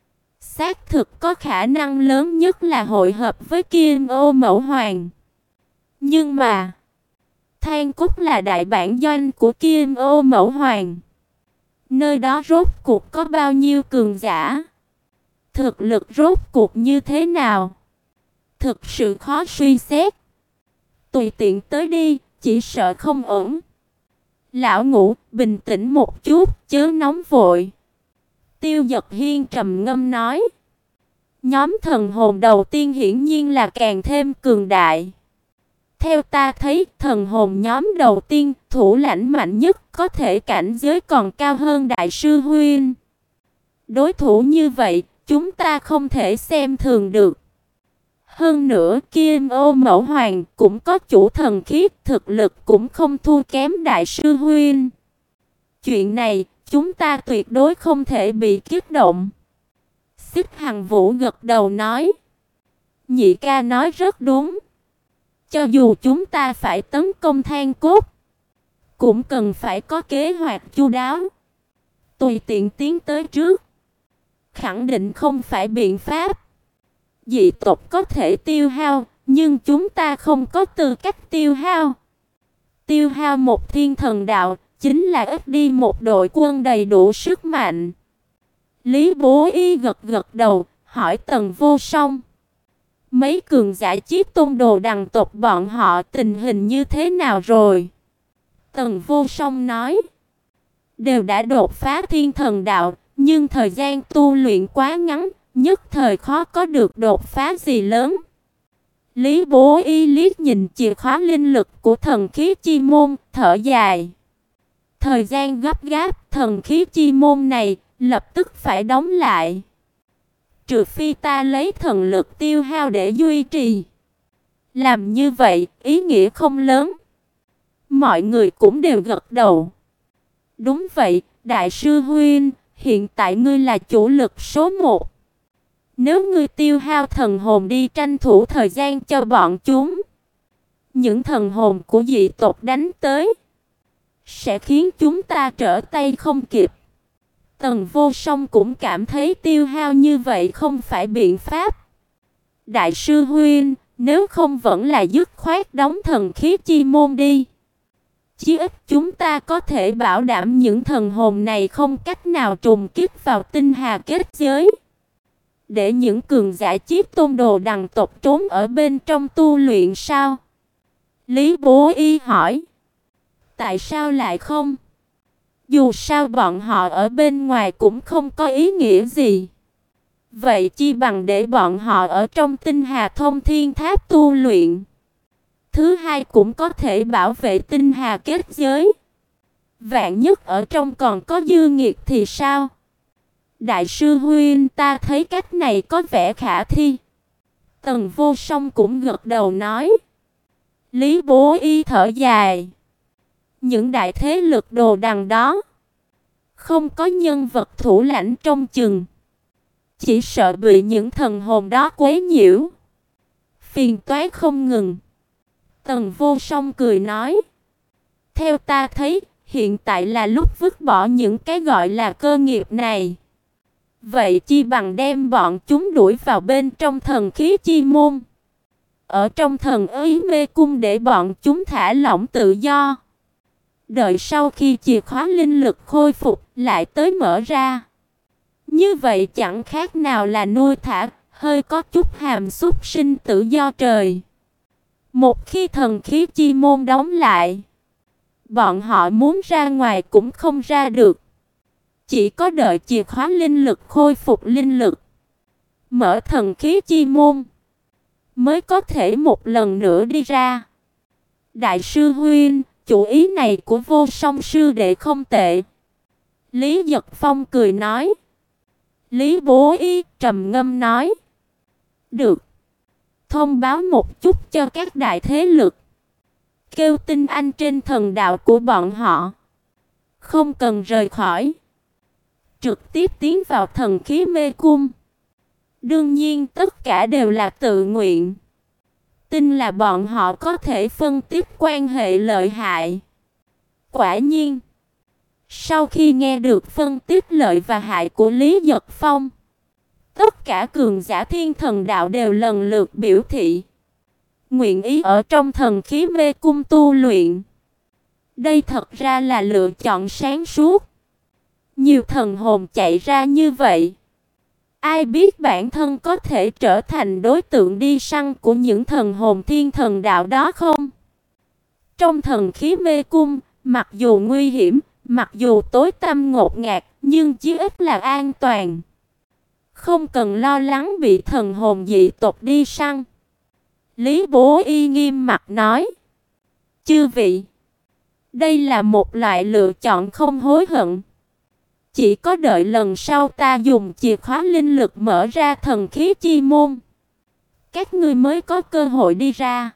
xác thực có khả năng lớn nhất là hội hợp với Kim Ô Mẫu Hoàng. Nhưng mà, Than Cốt là đại bản doanh của Kim Ô Mẫu Hoàng. Nơi đó rốt cuộc có bao nhiêu cường giả? Thực lực rốt cuộc như thế nào? Thực sự khó suy xét. Tùy tiện tới đi, chỉ sợ không ổn. Lão Ngũ, bình tĩnh một chút, chớ nóng vội. Tiêu Dật Hiên trầm ngâm nói. Nhóm thần hồn đầu tiên hiển nhiên là càng thêm cường đại. Theo ta thấy, thần hồn nhóm đầu tiên, thủ lãnh mạnh nhất, có thể cảnh giới còn cao hơn đại sư Huynh. Đối thủ như vậy, chúng ta không thể xem thường được. Hơn nữa, Kim Ô Mẫu Hoàng cũng có chủ thần khí, thực lực cũng không thua kém đại sư Huynh. Chuyện này, chúng ta tuyệt đối không thể bị kích động. Xích Hằng Vũ gật đầu nói. Nhị ca nói rất đúng. Cho dù chúng ta phải tấn công Than Cốt, cũng cần phải có kế hoạch chu đáo. Tùy tiện tiến tới trước, khẳng định không phải biện pháp. Dị tộc có thể tiêu hao, nhưng chúng ta không có tư cách tiêu hao. Tiêu hao một thiên thần đạo, chính là ít đi một đội quân đầy đủ sức mạnh. Lý Bố Y gật gật đầu, hỏi Tần Vô Song. Mấy cường giả Chiếc Tôn Đồ Đằng tộc bọn họ tình hình như thế nào rồi? Tần Vô Song nói. Đều đã đột phá thiên thần đạo, nhưng thời gian tu luyện quá ngắn, nhất thời khó có được đột phá gì lớn. Lý Bố Y liếc nhìn chìa khóa linh lực của thần khí chi môn, thở dài. Thời gian gấp gáp, thần khí chi môn này lập tức phải đóng lại. Trừ phi ta lấy thần lực tiêu hao để duy trì. Làm như vậy, ý nghĩa không lớn. Mọi người cũng đều gật đầu. Đúng vậy, đại sư Huynh, hiện tại ngươi là chủ lực số một. Nếu ngươi tiêu hao thần hồn đi tranh thủ thời gian cho bọn chúng, những thần hồn của dị tộc đánh tới, sẽ khiến chúng ta trở tay không kịp. Tần Vô Song cũng cảm thấy tiêu hao như vậy không phải biện pháp. Đại sư Huynh, nếu không vẫn là dứt khoát đóng thần khí chi môn đi. Chí ít chúng ta có thể bảo đảm những thần hồn này không cách nào trùng kích vào tinh hà kết giới. Để những cường giả Chiếc Tôn Đồ Đằng tộc trốn ở bên trong tu luyện sao? Lý Bố Y hỏi. Tại sao lại không? Dù sao bọn họ ở bên ngoài cũng không có ý nghĩa gì. Vậy chi bằng để bọn họ ở trong tinh hà thông thiên tháp tu luyện. Thứ hai cũng có thể bảo vệ tinh hà kết giới. Vạn nhất ở trong còn có dư nghiệt thì sao? Đại sư Huynh, ta thấy cách này có vẻ khả thi. Tần Vô Song cũng gật đầu nói. Lý Bố Y thở dài. Những đại thế lực đồ đằng đó, không có nhân vật thủ lãnh trong chừng, chỉ sợ bị những thần hồn đó quấy nhiễu, phiền toái không ngừng. Tần Vô Song cười nói. Theo ta thấy, hiện tại là lúc vứt bỏ những cái gọi là cơ nghiệp này. Vậy chi bằng đem bọn chúng đuổi vào bên trong thần khí chi môn. Ở trong thần ý mê cung để bọn chúng thả lỏng tự do. Đợi sau khi chìa khóa linh lực khôi phục lại tới mở ra. Như vậy chẳng khác nào là nuôi thả, hơi có chút hàm xúc sinh tự do trời. Một khi thần khí chi môn đóng lại, bọn họ muốn ra ngoài cũng không ra được. Chỉ có đợi chìa khóa linh lực khôi phục linh lực, mở thần khí chi môn, mới có thể một lần nữa đi ra. Đại sư Huynh, chủ ý này của Vô Song sư đệ không tệ. Lý Giật Phong cười nói. Lý Bố Y trầm ngâm nói. Được. Thông báo một chút cho các đại thế lực. Kêu tin anh trên thần đạo của bọn họ. Không cần rời khỏi. Trực tiếp tiến vào thần khí mê cung. Đương nhiên tất cả đều là tự nguyện. Tin là bọn họ có thể phân tích quan hệ lợi hại. Quả nhiên, sau khi nghe được phân tích lợi và hại của Lý Giật Phong, tất cả cường giả thiên thần đạo đều lần lượt biểu thị nguyện ý ở trong thần khí mê cung tu luyện. Đây thật ra là lựa chọn sáng suốt. Nhiều thần hồn chạy ra như vậy, ai biết bản thân có thể trở thành đối tượng đi săn của những thần hồn thiên thần đạo đó không? Trong thần khí mê cung, mặc dù nguy hiểm, mặc dù tối tăm ngột ngạt, nhưng chí ít là an toàn. Không cần lo lắng bị thần hồn dị tộc đi săn. Lý Bố Y nghiêm mặt nói. Chư vị, đây là một loại lựa chọn không hối hận. Chỉ có đợi lần sau ta dùng chìa khóa linh lực mở ra thần khí chi môn, các ngươi mới có cơ hội đi ra.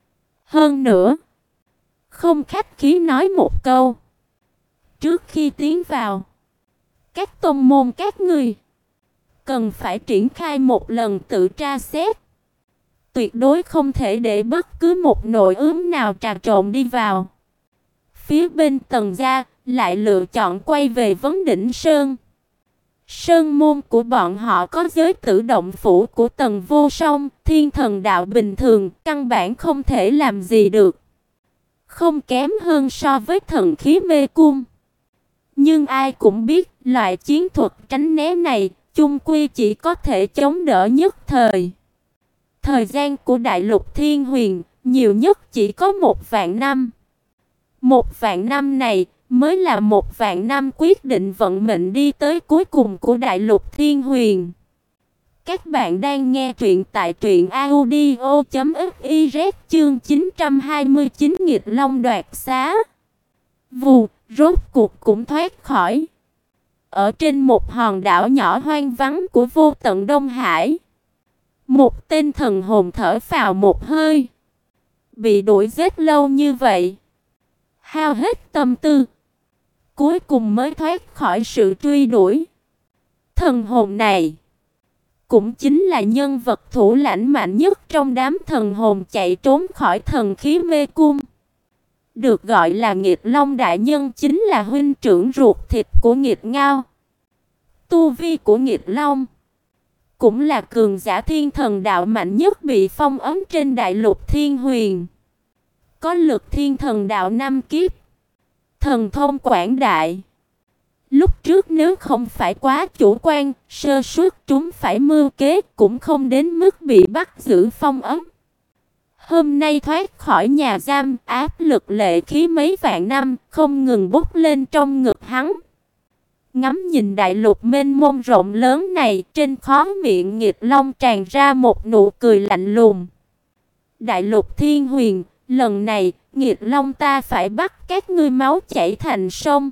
Hơn nữa, không khách khí nói một câu. Trước khi tiến vào, các tông môn các ngươi cần phải triển khai một lần tự tra xét. Tuyệt đối không thể để bất cứ một nội ướm nào trà trộn đi vào. Phía bên Tần gia lại lựa chọn quay về vấn đỉnh Sơn. Sơn môn của bọn họ có giới tử động phủ của Tần Vô Song, thiên thần đạo bình thường, căn bản không thể làm gì được. Không kém hơn so với thần khí mê cung. Nhưng ai cũng biết, loại chiến thuật tránh né này, chung quy chỉ có thể chống đỡ nhất thời. Thời gian của Đại Lục Thiên Huyền, nhiều nhất chỉ có một vạn năm. Một vạn năm này, mới là một vạn năm quyết định vận mệnh đi tới cuối cùng của Đại Lục Thiên Huyền. Các bạn đang nghe truyện tại truyện audio chấm fiz chương chín trăm hai mươi chín Nghịch Long đoạt xá. Vù, rốt cuộc cũng thoát khỏi. Ở trên một hòn đảo nhỏ hoang vắng của vô tận Đông Hải, một tên thần hồn thở phào một hơi. Bị đuổi giết lâu như vậy, hao hết tâm tư, cuối cùng mới thoát khỏi sự truy đuổi. Thần hồn này cũng chính là nhân vật thủ lãnh mạnh nhất trong đám thần hồn chạy trốn khỏi thần khí mê cung. Được gọi là Nghịch Long đại nhân chính là huynh trưởng ruột thịt của Nghịch Ngao. Tu vi của Nghịch Long cũng là cường giả thiên thần đạo mạnh nhất bị phong ấn trên Đại Lục Thiên Huyền. Có lực thiên thần đạo năm kiếp, thần thông quảng đại. Lúc trước nếu không phải quá chủ quan, sơ suất chúng phải mưu kế cũng không đến mức bị bắt giữ phong ấn. Hôm nay thoát khỏi nhà giam, áp lực lệ khí mấy vạn năm không ngừng bốc lên trong ngực hắn. Ngắm nhìn đại lục mênh mông rộng lớn này, trên khóe miệng Nghịch Long tràn ra một nụ cười lạnh lùng. Đại Lục Thiên Huyền, lần này, Nghịch Long ta phải bắt các ngươi máu chảy thành sông.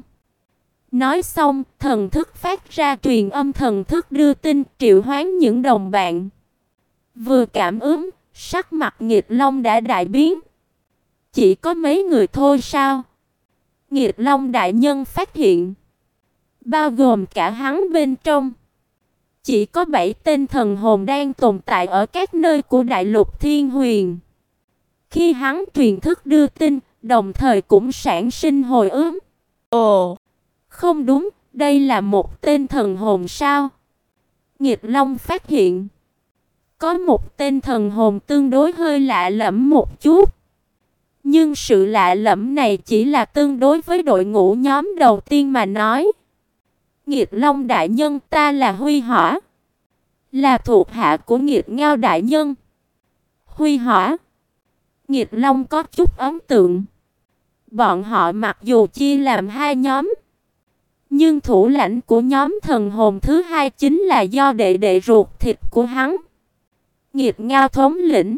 Nói xong, thần thức phát ra truyền âm thần thức đưa tin triệu hoán những đồng bạn. Vừa cảm ứng, sắc mặt Nghịch Long đã đại biến. Chỉ có mấy người thôi sao? Nghịch Long đại nhân phát hiện, bao gồm cả hắn bên trong, chỉ có bảy tên thần hồn đang tồn tại ở các nơi của Đại Lục Thiên Huyền. Khi hắn truyền thức đưa tin, đồng thời cũng sản sinh hồi ức. Ồ, không đúng, đây là một tên thần hồn sao? Nghịch Long phát hiện, có một tên thần hồn tương đối hơi lạ lẫm một chút. Nhưng sự lạ lẫm này chỉ là tương đối với đội ngũ nhóm đầu tiên mà nói. Nghịch Long đại nhân, ta là Huy Hỏa, là thuộc hạ của Nghịch Ngao đại nhân. Huy Hỏa, Nghịch Long có chút ấn tượng. Bọn họ mặc dù chia làm hai nhóm, nhưng thủ lãnh của nhóm thần hồn thứ hai chính là do đệ đệ ruột thịt của hắn, Nghịch Ngao thống lĩnh.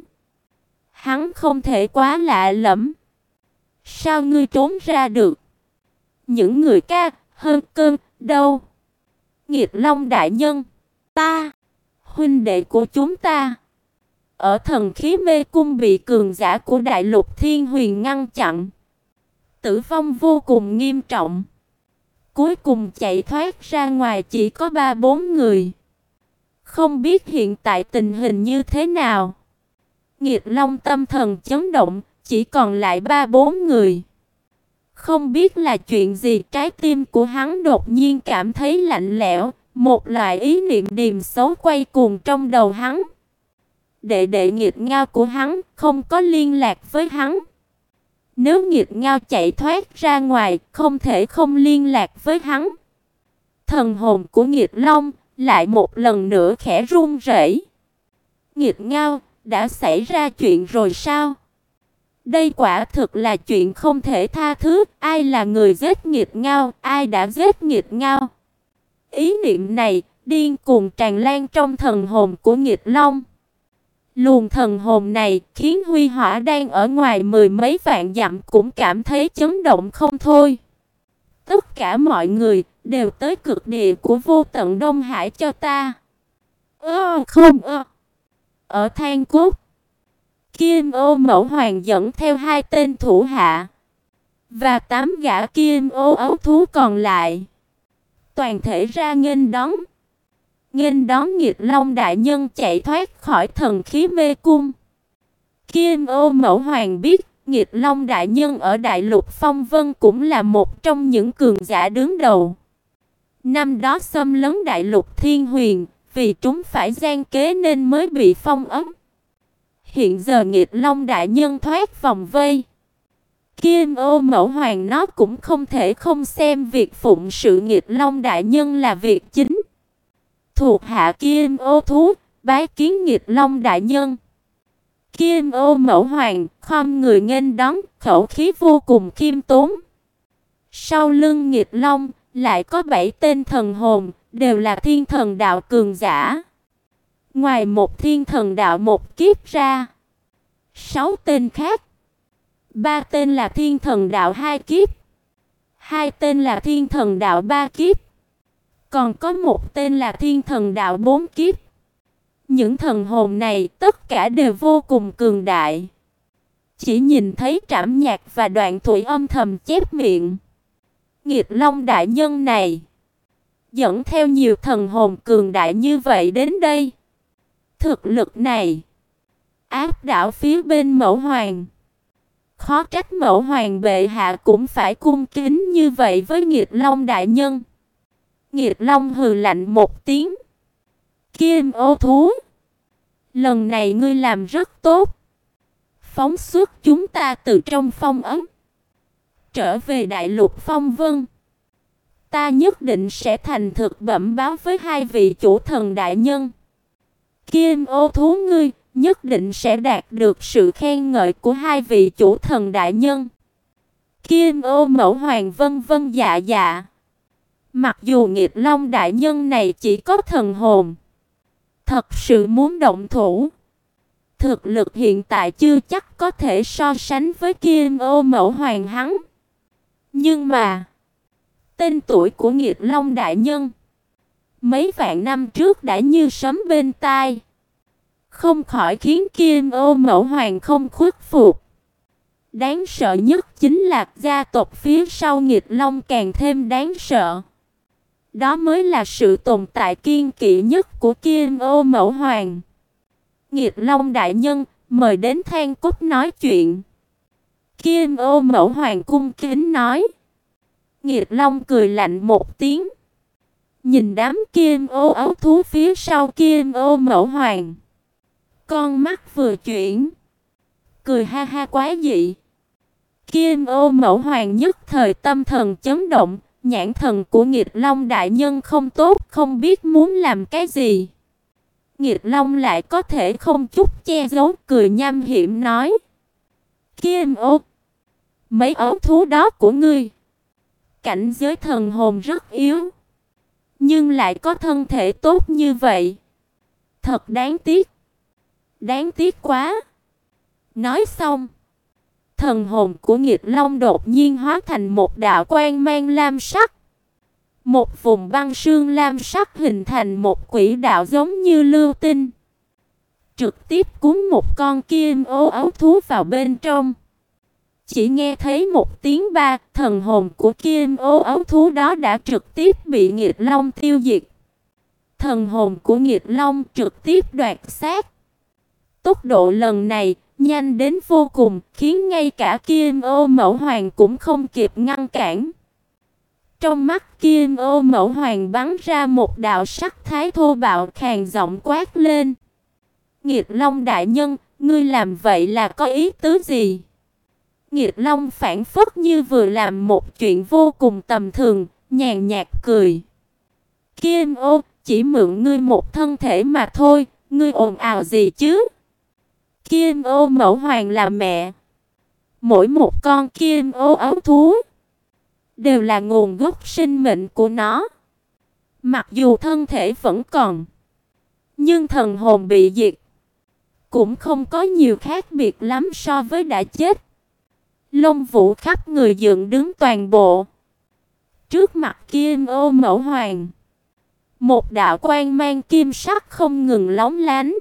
Hắn không thể quá lạ lẫm. Sao ngươi trốn ra được? Những người ca hơn cơn đâu? Nghịch Long đại nhân, ta, huynh đệ của chúng ta, ở thần khí mê cung bị cường giả của Đại Lục Thiên Huyền ngăn chặn, tử vong vô cùng nghiêm trọng. Cuối cùng chạy thoát ra ngoài chỉ có ba bốn người. Không biết hiện tại tình hình như thế nào. Nghịch Long tâm thần chấn động, chỉ còn lại ba bốn người. Không biết là chuyện gì, trái tim của hắn đột nhiên cảm thấy lạnh lẽo, một loại ý niệm điềm xấu quay cuồng trong đầu hắn. Đệ đệ Nghịch Ngao của hắn không có liên lạc với hắn. Nếu Nghịch Ngao chạy thoát ra ngoài, không thể không liên lạc với hắn. Thần hồn của Nghịch Long lại một lần nữa khẽ run rẩy. Nghịch Ngao, đã xảy ra chuyện rồi sao? Đây quả thực là chuyện không thể tha thứ. Ai là người giết Nghịch Ngao? Ai đã giết Nghịch Ngao? Ý niệm này điên cuồng tràn lan trong thần hồn của Nghịch Long. Luồng thần hồn này khiến Huy Hỏa đang ở ngoài mười mấy vạn dặm cũng cảm thấy chấn động không thôi. Tất cả mọi người đều tới cực địa của vô tận Đông Hải cho ta. Ơ không ơ. Ở Than Cốt, Kim Ô Mẫu Hoàng dẫn theo hai tên thủ hạ và tám gã Kim Ô ấu thú còn lại, toàn thể ra nghênh đón. Nghênh đón Nghịch Long đại nhân chạy thoát khỏi thần khí mê cung. Kim Ô Mẫu Hoàng biết Nghịch Long đại nhân ở Đại Lục Phong Vân cũng là một trong những cường giả đứng đầu. Năm đó xâm lấn Đại Lục Thiên Huyền, vì chúng phải gian kế nên mới bị phong ấn. Hiện giờ Nghịch Long đại nhân thoát vòng vây, Kim Ô Mẫu Hoàng nó cũng không thể không xem việc phụng sự Nghịch Long đại nhân là việc chính. Thuộc hạ Kim Ô thú bái kiến Nghịch Long đại nhân. Kim Ô Mẫu Hoàng khom người nghênh đón, khẩu khí vô cùng khiêm tốn. Sau lưng Nghịch Long lại có bảy tên thần hồn, đều là thiên thần đạo cường giả. Ngoài một thiên thần đạo một kiếp ra, sáu tên khác. Ba tên là thiên thần đạo hai kiếp, hai tên là thiên thần đạo ba kiếp, còn có một tên là thiên thần đạo bốn kiếp. Những thần hồn này tất cả đều vô cùng cường đại. Chỉ nhìn thấy Trảm Nhạc và Đoạn Thủy âm thầm chép miệng. Nghịch Long đại nhân này dẫn theo nhiều thần hồn cường đại như vậy đến đây. Thực lực này áp đảo phía bên Mẫu Hoàng. Khó trách Mẫu Hoàng bệ hạ cũng phải cung kính như vậy với Nghịch Long đại nhân. Nghịch Long hừ lạnh một tiếng. Kim Ô thú, lần này ngươi làm rất tốt. Phóng xuất chúng ta từ trong phong ấn, trở về Đại Lục Phong Vân. Ta nhất định sẽ thành thực bẩm báo với hai vị chủ thần đại nhân. Kim Ô thú ngươi nhất định sẽ đạt được sự khen ngợi của hai vị chủ thần đại nhân. Kim Ô Mẫu Hoàng vân vân dạ dạ. Mặc dù Nghịch Long đại nhân này chỉ có thần hồn, thật sự muốn động thủ, thực lực hiện tại chưa chắc có thể so sánh với Kim Ô Mẫu Hoàng hắn. Nhưng mà tên tuổi của Nghịch Long đại nhân mấy vạn năm trước đã như sấm bên tai, không khỏi khiến Kim Ô Mẫu Hoàng không khuất phục. Đáng sợ nhất chính là gia tộc phía sau Nghịch Long càng thêm đáng sợ. Đó mới là sự tồn tại kiên kỵ nhất của Kim Ô Mẫu Hoàng. Nghịch Long đại nhân, mời đến Than Cốt nói chuyện. Kim Ô Mẫu Hoàng cung kính nói. Nghịch Long cười lạnh một tiếng, nhìn đám Kim Ô ấu thú phía sau Kim Ô Mẫu Hoàng, con mắt vừa chuyển, cười ha ha quái dị. Kim Ô Mẫu Hoàng nhất thời tâm thần chấn động. Nhãn thần của Nghịch Long đại nhân không tốt, không biết muốn làm cái gì. Nghịch Long lại có thể không chút che giấu, cười nham hiểm nói. Kim Ô, mấy ấu thú đó của ngươi, cảnh giới thần hồn rất yếu, nhưng lại có thân thể tốt như vậy. Thật đáng tiếc. Đáng tiếc quá. Nói xong, thần hồn của Nghịch Long đột nhiên hóa thành một đạo quang mang lam sắc. Một vùng băng sương lam sắc hình thành một quỹ đạo giống như lưu tinh, trực tiếp cuốn một con Kim Ô ấu thú vào bên trong. Chỉ nghe thấy một tiếng ba, thần hồn của Kim Ô ấu thú đó đã trực tiếp bị Nghịch Long tiêu diệt. Thần hồn của Nghịch Long trực tiếp đoạt xác. Tốc độ lần này nhanh đến vô cùng, khiến ngay cả Kim Ô Mẫu Hoàng cũng không kịp ngăn cản. Trong mắt Kim Ô Mẫu Hoàng bắn ra một đạo sắc thái thô bạo, khàn giọng quát lên. Nghịch Long đại nhân, ngươi làm vậy là có ý tứ gì? Nghịch Long phản phất như vừa làm một chuyện vô cùng tầm thường, nhàn nhạt cười. Kim Ô, chỉ mượn ngươi một thân thể mà thôi, ngươi ồn ào gì chứ? Kim Ô Mẫu Hoàng là mẹ. Mỗi một con Kim Ô ấu thú đều là nguồn gốc sinh mệnh của nó. Mặc dù thân thể vẫn còn, nhưng thần hồn bị diệt, cũng không có nhiều khác biệt lắm so với đã chết. Lông vũ khắp người dựng đứng toàn bộ. Trước mặt Kim Ô Mẫu Hoàng, một đạo quang mang kim sắc không ngừng lóng lánh.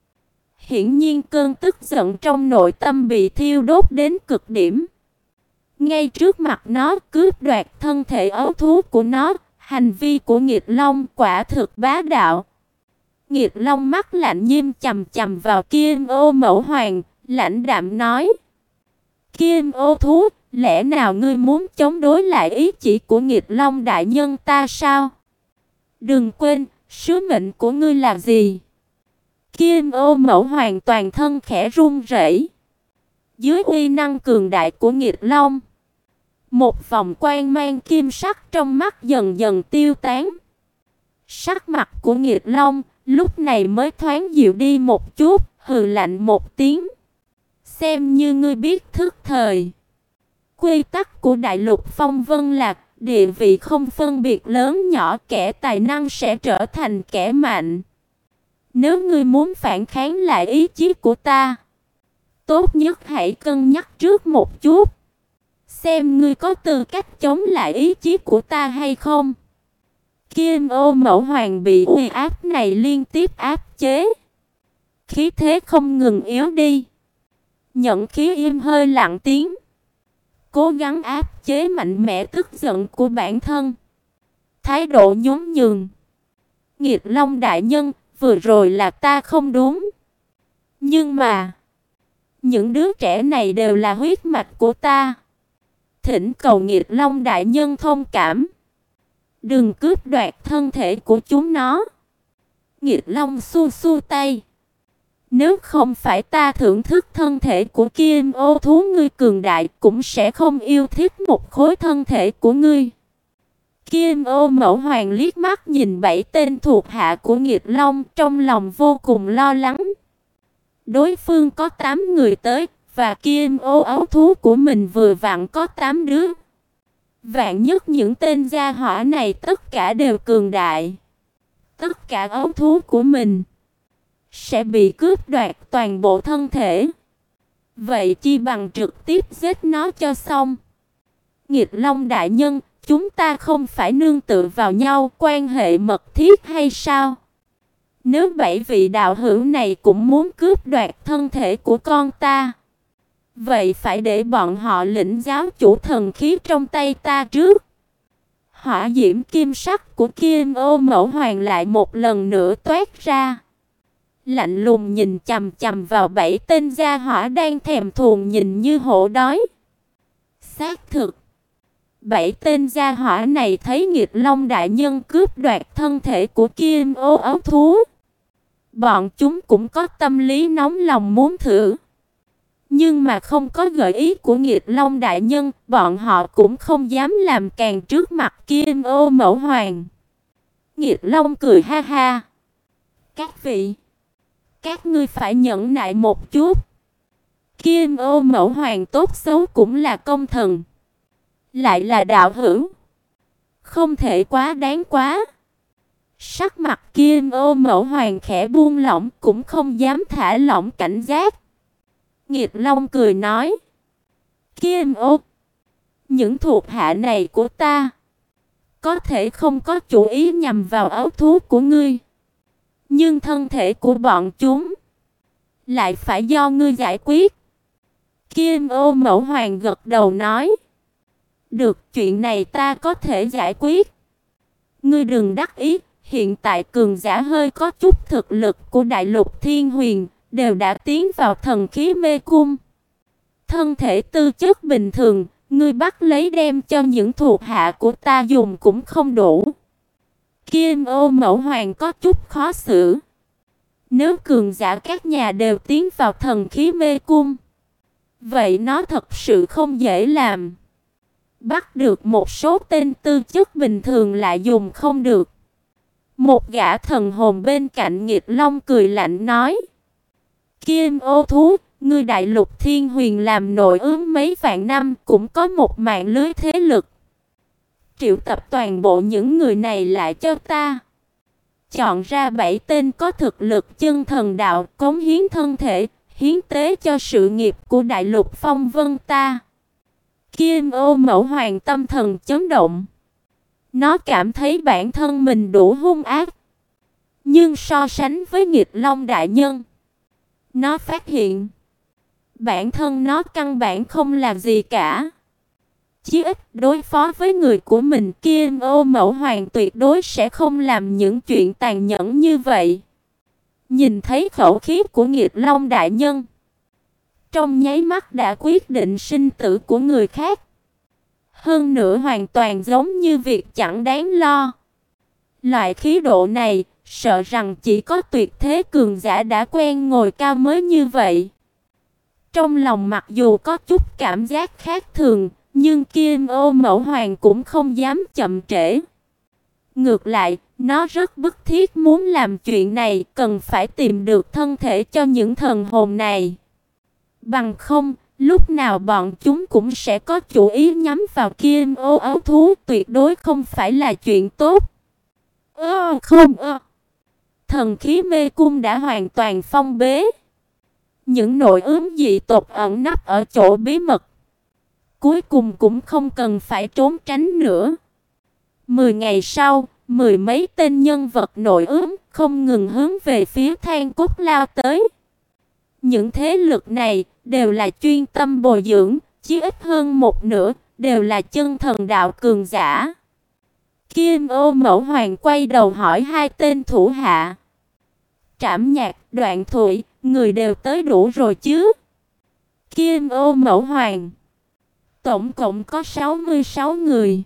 Hiển nhiên cơn tức giận trong nội tâm bị thiêu đốt đến cực điểm. Ngay trước mặt nó cướp đoạt thân thể ấu thú của nó, hành vi của Nghịch Long quả thực bá đạo. Nghịch Long mắt lạnh nghiêm chằm chằm vào Kim Ô Mẫu Hoàng, lãnh đạm nói: Kim Ô thú, lẽ nào ngươi muốn chống đối lại ý chỉ của Nghịch Long đại nhân ta sao? Đừng quên, sứ mệnh của ngươi là gì? Kim Ô Mẫu Hoàng toàn thân khẽ run rẩy. Dưới uy năng cường đại của Nghịch Long, một vòng quang mang kim sắc trong mắt dần dần tiêu tán. Sắc mặt của Nghịch Long lúc này mới thoáng dịu đi một chút, hừ lạnh một tiếng. Xem như ngươi biết thức thời. Quy tắc của Đại Lục Phong Vân là địa vị không phân biệt lớn nhỏ, kẻ tài năng sẽ trở thành kẻ mạnh. Nếu ngươi muốn phản kháng lại ý chí của ta, tốt nhất hãy cân nhắc trước một chút, xem ngươi có tư cách chống lại ý chí của ta hay không. Kim Ô Mẫu Hoàng bị uy áp này liên tiếp áp chế, khí thế không ngừng yếu đi. Nhận khí im hơi lặng tiếng, cố gắng áp chế mạnh mẽ tức giận của bản thân, thái độ nhún nhường. Nghịch Long đại nhân, vừa rồi là ta không đúng, nhưng mà những đứa trẻ này đều là huyết mạch của ta. Thỉnh cầu Nghịch Long đại nhân thông cảm, đừng cướp đoạt thân thể của chúng nó. Nghịch Long xua xua tay. Nếu không phải ta thưởng thức thân thể của Kim Ô thú ngươi cường đại, cũng sẽ không yêu thích một khối thân thể của ngươi. Kim Ô Mẫu Hoàng liếc mắt nhìn bảy tên thuộc hạ của Nghịch Long, trong lòng vô cùng lo lắng. Đối phương có tám người tới, và Kim Ô ấu thú của mình vừa vặn có tám đứa. Vạn nhất những tên gia hỏa này tất cả đều cường đại, tất cả ấu thú của mình sẽ bị cướp đoạt toàn bộ thân thể. Vậy chi bằng trực tiếp giết nó cho xong. Nghịch Long đại nhân, chúng ta không phải nương tựa vào nhau, quan hệ mật thiết hay sao? Nếu bảy vị đạo hữu này cũng muốn cướp đoạt thân thể của con ta, vậy phải để bọn họ lĩnh giáo chủ thần khí trong tay ta trước. Hỏa diễm kim sắc của Kim Ô Mẫu Hoàng lại một lần nữa toát ra, lạnh lùng nhìn chằm chằm vào bảy tên gia hỏa đang thèm thuồng nhìn như hổ đói. Xác thực, bảy tên gia hỏa này thấy Nghịch Long đại nhân cướp đoạt thân thể của Kim Ô ấu thú, bọn chúng cũng có tâm lý nóng lòng muốn thử. Nhưng mà không có gợi ý của Nghịch Long đại nhân, bọn họ cũng không dám làm càn trước mặt Kim Ô Mẫu Hoàng. Nghịch Long cười ha ha. Các vị, các ngươi phải nhẫn nại một chút. Kim Ô Mẫu Hoàng tốt xấu cũng là công thần, lại là đạo hữu, không thể quá đáng quá. Sắc mặt Kim Ô Mẫu Hoàng khẽ buông lỏng, cũng không dám thả lỏng cảnh giác. Nghịch Long cười nói: Kim Ô, những thuộc hạ này của ta có thể không có chủ ý nhằm vào ấu thú của ngươi, nhưng thân thể của bọn chúng lại phải do ngươi giải quyết. Kim Ô Mẫu Hoàng gật đầu nói: được, chuyện này ta có thể giải quyết. Ngươi đừng đắc ý, hiện tại cường giả hơi có chút thực lực của Đại Lục Thiên Huyền đều đã tiến vào thần khí mê cung. Thân thể tư chất bình thường, ngươi bắt lấy đem cho những thuộc hạ của ta dùng cũng không đủ. Kim Ô Mẫu Hoàng có chút khó xử. Nếu cường giả các nhà đều tiến vào thần khí mê cung, vậy nó thật sự không dễ làm. Bắt được một số tên tư chất bình thường lại dùng không được. Một gã thần hồn bên cạnh Nghịch Long cười lạnh nói: Kim Ô thú, ngươi Đại Lục Thiên Huyền làm nội ứng mấy vạn năm, cũng có một mạng lưới thế lực. Triệu tập toàn bộ những người này lại cho ta. Chọn ra bảy tên có thực lực chân thần đạo, cống hiến thân thể, hiến tế cho sự nghiệp của Đại Lục Phong Vân ta. Kim Ô Mẫu Hoàng tâm thần chấn động. Nó cảm thấy bản thân mình đủ hung ác. Nhưng so sánh với Nghịch Long đại nhân, nó phát hiện bản thân nó căn bản không làm gì cả. Chí ít đối phó với người của mình, Kim Ô Mẫu Hoàng tuyệt đối sẽ không làm những chuyện tàn nhẫn như vậy. Nhìn thấy khẩu khí của Nghịch Long đại nhân, trong nháy mắt đã quyết định sinh tử của người khác. Hơn nữa hoàn toàn giống như việc chẳng đáng lo. Loại khí độ này, sợ rằng chỉ có tuyệt thế cường giả đã quen ngồi cao mới như vậy. Trong lòng mặc dù có chút cảm giác khác thường, nhưng Kim Ô Mẫu Hoàng cũng không dám chậm trễ. Ngược lại, nó rất bức thiết muốn làm chuyện này, cần phải tìm được thân thể cho những thần hồn này. Bằng không, lúc nào bọn chúng cũng sẽ có chủ ý nhắm vào Kim Ô ấu thú, tuyệt đối không phải là chuyện tốt. Ơ không ơ. Thần khí mê cung đã hoàn toàn phong bế. Những nội ứng dị tộc ẩn nấp ở chỗ bí mật, cuối cùng cũng không cần phải trốn tránh nữa. Mười ngày sau, mười mấy tên nhân vật nội ứng không ngừng hướng về phía Than Cốt lao tới. Những thế lực này đều là chuyên tâm bồi dưỡng, chí ít hơn một nửa đều là chân thần đạo cường giả. Kim Ô Mẫu Hoàng quay đầu hỏi hai tên thủ hạ: Trảm Nhạc, Đoạn Thụy, người đều tới đủ rồi chứ? Kim Ô Mẫu Hoàng: Tổng cộng có sáu mươi sáu người.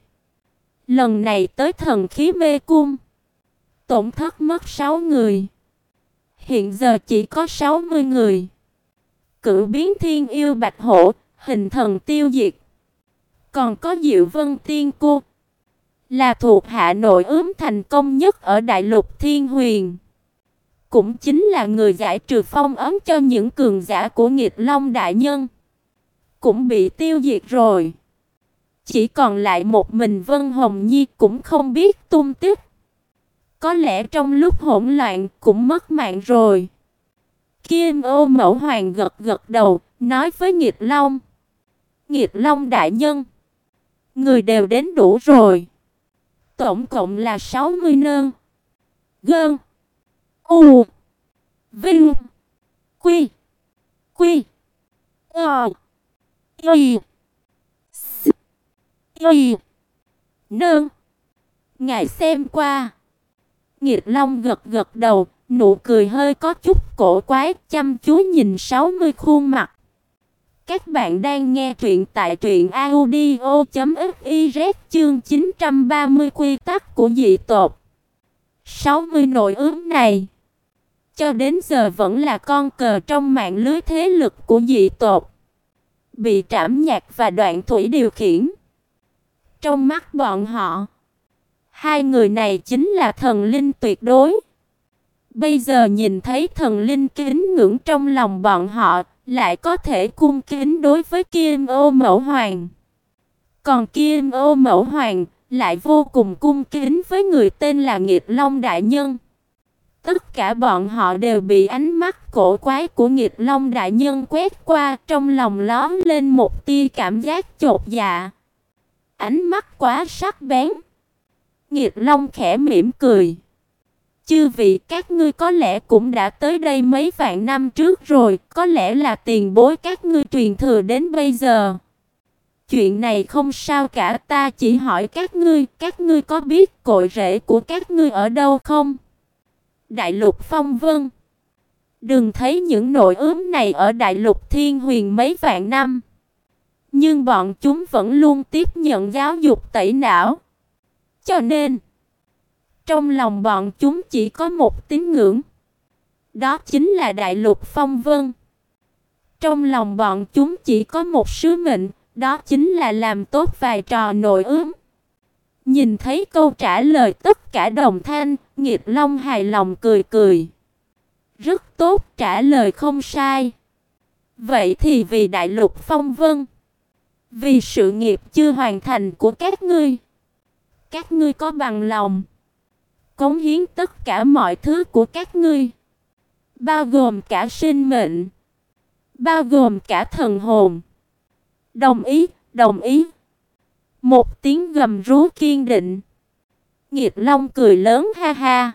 Lần này tới thần khí mê cung, tổn thất mất sáu người. Hiện giờ chỉ có sáu mươi người. Cửu biến thiên yêu bạch hổ, hình thần tiêu diệt. Còn có Diệu Vân Tiên Cô, là thuộc hạ nội ướm thành công nhất ở Đại Lục Thiên Huyền. Cũng chính là người giải trừ phong ấn cho những cường giả của Nghịch Long đại nhân, cũng bị tiêu diệt rồi. Chỉ còn lại một mình Vân Hồng Nhi cũng không biết tung tích. Có lẽ trong lúc hỗn loạn cũng mất mạng rồi. Kim Ô Mẫu Hoàng gật gật đầu, nói với Nghịch Long: Nghịch Long đại nhân, người đều đến đủ rồi. Tổng cộng là sáu mươi nơn. Gơn. U. Vinh. Quy. Quy. Ờ. Y. S. Y. Nơn. Ngài xem qua. Nghịch Long gật gật đầu, nụ cười hơi có chút cổ quái, chăm chú nhìn sáu mươi khuôn mặt. Các bạn đang nghe truyện tại truyện audio chấm fiz chương chín trăm ba mươi quy tắc của dị tộc. sáu mươi nội ứng này cho đến giờ vẫn là con cờ trong mạng lưới thế lực của dị tộc, bị Trảm Nhạc và Đoạn Thủy điều khiển. Trong mắt bọn họ, hai người này chính là thần linh tuyệt đối. Bây giờ nhìn thấy thần linh kính ngưỡng trong lòng bọn họ, lại có thể cung kính đối với Kim Ô Mẫu Hoàng. Còn Kim Ô Mẫu Hoàng lại vô cùng cung kính với người tên là Nghịch Long đại nhân. Tất cả bọn họ đều bị ánh mắt cổ quái của Nghịch Long đại nhân quét qua, trong lòng lóe lên một tia cảm giác chột dạ. Ánh mắt quá sắc bén. Nghịch Long khẽ mỉm cười: Chư vị, các ngươi có lẽ cũng đã tới đây mấy vạn năm trước rồi, có lẽ là tiền bối các ngươi truyền thừa đến bây giờ. Chuyện này không sao cả, ta chỉ hỏi các ngươi, các ngươi có biết cội rễ của các ngươi ở đâu không? Đại Lục Phong Vân. Đừng thấy những nội ướm này ở Đại Lục Thiên Huyền mấy vạn năm, nhưng bọn chúng vẫn luôn tiếp nhận giáo dục tẩy não. Cho nên trong lòng bọn chúng chỉ có một tín ngưỡng, đó chính là Đại Lục Phong Vân. Trong lòng bọn chúng chỉ có một sứ mệnh, đó chính là làm tốt vai trò nội ướm. Nhìn thấy câu trả lời tất cả đồng thanh, Nghịch Long hài lòng cười cười: Rất tốt, trả lời không sai. Vậy thì vì Đại Lục Phong Vân, vì sự nghiệp chưa hoàn thành của các ngươi, Các ngươi có bằng lòng cống hiến tất cả mọi thứ của các ngươi, bao gồm cả sinh mệnh, bao gồm cả thần hồn. Đồng ý, đồng ý. Một tiếng gầm rú kiên định. Nghiệt Long cười lớn ha ha.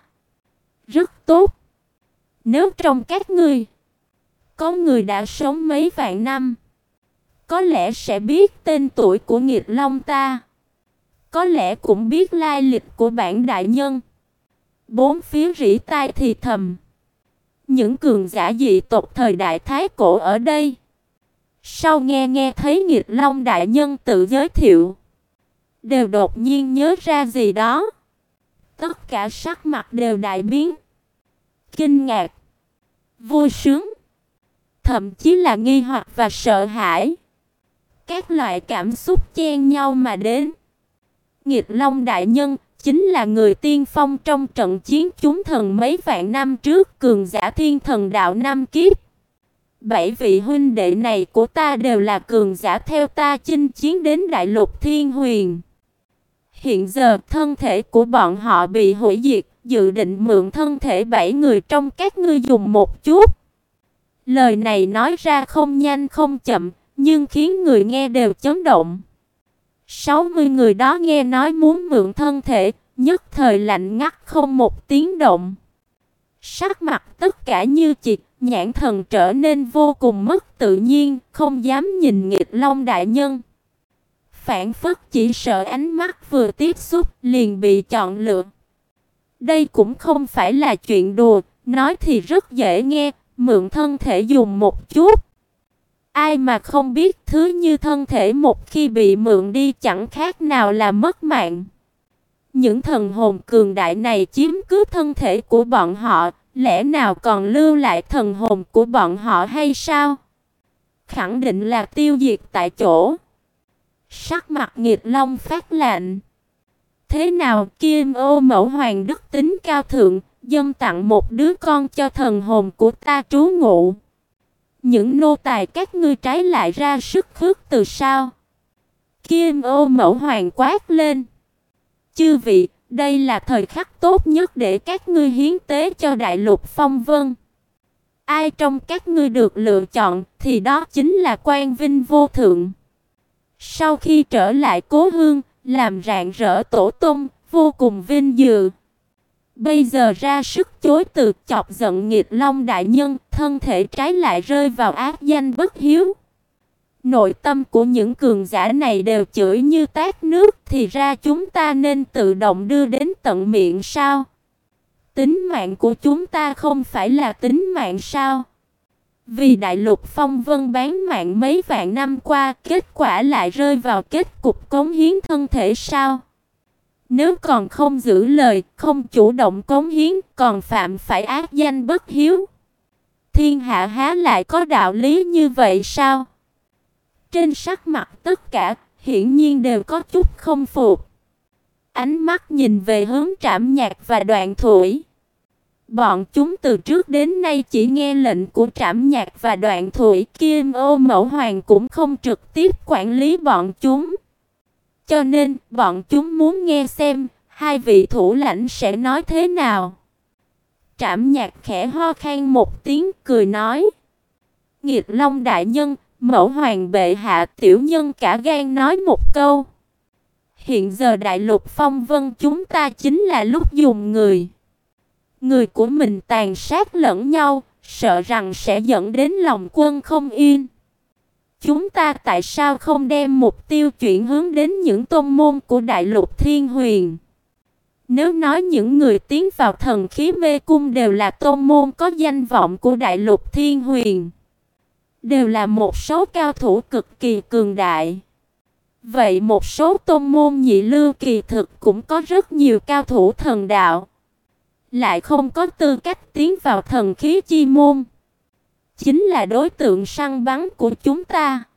Rất tốt. Nếu trong các ngươi có người đã sống mấy vạn năm, có lẽ sẽ biết tên tuổi của Nghiệt Long ta, có lẽ cũng biết lai lịch của bản đại nhân. Bốn phía rỉ tai thì thầm. Những cường giả dị tộc thời đại Thái Cổ ở đây, sau nghe nghe thấy Nghiệt Long đại nhân tự giới thiệu, đều đột nhiên nhớ ra gì đó. Tất cả sắc mặt đều đại biến. Kinh ngạc, vui sướng, thậm chí là nghi hoặc và sợ hãi. Các loại cảm xúc chen nhau mà đến. Nghiệt Long đại nhân chính là người tiên phong trong trận chiến chúng thần mấy vạn năm trước, cường giả thiên thần đạo năm kiếp. Bảy vị huynh đệ này của ta đều là cường giả theo ta chinh chiến đến đại lục Thiên Huyền. Hiện giờ thân thể của bọn họ bị hủy diệt, dự định mượn thân thể bảy người trong các ngươi dùng một chút. Lời này nói ra không nhanh không chậm, nhưng khiến người nghe đều chấn động. sáu mươi người đó nghe nói muốn mượn thân thể, nhất thời lạnh ngắt không một tiếng động. Sắc mặt tất cả như chì, nhãn thần trở nên vô cùng mất tự nhiên, không dám nhìn Nghịch Long đại nhân. Phản phất chỉ sợ ánh mắt vừa tiếp xúc liền bị chọn lựa. Đây cũng không phải là chuyện đùa, nói thì rất dễ nghe, mượn thân thể dùng một chút. Ai mà không biết thứ như thân thể một khi bị mượn đi chẳng khác nào là mất mạng. Những thần hồn cường đại này chiếm cứ thân thể của bọn họ, lẽ nào còn lưu lại thần hồn của bọn họ hay sao? Khẳng định là tiêu diệt tại chỗ. Sắc mặt Nghịch Long phát lạnh. Thế nào, Kim Ô Mẫu Hoàng đức tính cao thượng, dâng tặng một đứa con cho thần hồn của ta trú ngụ. Những nô tài các ngươi trái lại ra sức khước từ sao? Kim Ô Mẫu Hoàng quát lên. Chư vị, đây là thời khắc tốt nhất để các ngươi hiến tế cho đại lục Phong Vân. Ai trong các ngươi được lựa chọn thì đó chính là Quang Vinh vô thượng. Sau khi trở lại cố hương, làm rạng rỡ tổ tông, vô cùng vinh dự. Bây giờ ra sức chối từ, chọc giận Nghịch Long đại nhân, thân thể trái lại rơi vào ác danh bất hiếu. Nội tâm của những cường giả này đều chửi như tát nước, thì ra chúng ta nên tự động đưa đến tận miệng sao? Tính mạng của chúng ta không phải là tính mạng sao? Vì đại lục Phong Vân bán mạng mấy vạn năm qua, kết quả lại rơi vào kết cục cống hiến thân thể sao? Nếu còn không giữ lời, không chủ động cống hiến, còn phạm phải ác danh bất hiếu. Thiên hạ há lại có đạo lý như vậy sao? Trên sắc mặt tất cả, hiển nhiên đều có chút không phục. Ánh mắt nhìn về hướng Trảm Nhạc và Đoạn Thủy. Bọn chúng từ trước đến nay chỉ nghe lệnh của Trảm Nhạc và Đoạn Thủy, Kim Ô Mẫu Hoàng cũng không trực tiếp quản lý bọn chúng. Cho nên, bọn chúng muốn nghe xem, hai vị thủ lãnh sẽ nói thế nào. Trảm Nhạc khẽ ho khan một tiếng, cười nói. Nghịch Long đại nhân, Mẫu Hoàng bệ hạ, tiểu nhân cả gan nói một câu. Hiện giờ đại lục Phong Vân chúng ta chính là lúc dùng người. Người của mình tàn sát lẫn nhau, sợ rằng sẽ dẫn đến lòng quân không yên. Chúng ta tại sao không đem mục tiêu chuyển hướng đến những tôn môn của đại lục Thiên Huyền? Nếu nói những người tiến vào thần khí mê cung đều là tôn môn có danh vọng của đại lục Thiên Huyền, đều là một số cao thủ cực kỳ cường đại. Vậy một số tôn môn nhị lưu kỳ thực cũng có rất nhiều cao thủ thần đạo, lại không có tư cách tiến vào thần khí chi môn, chính là đối tượng săn bắn của chúng ta.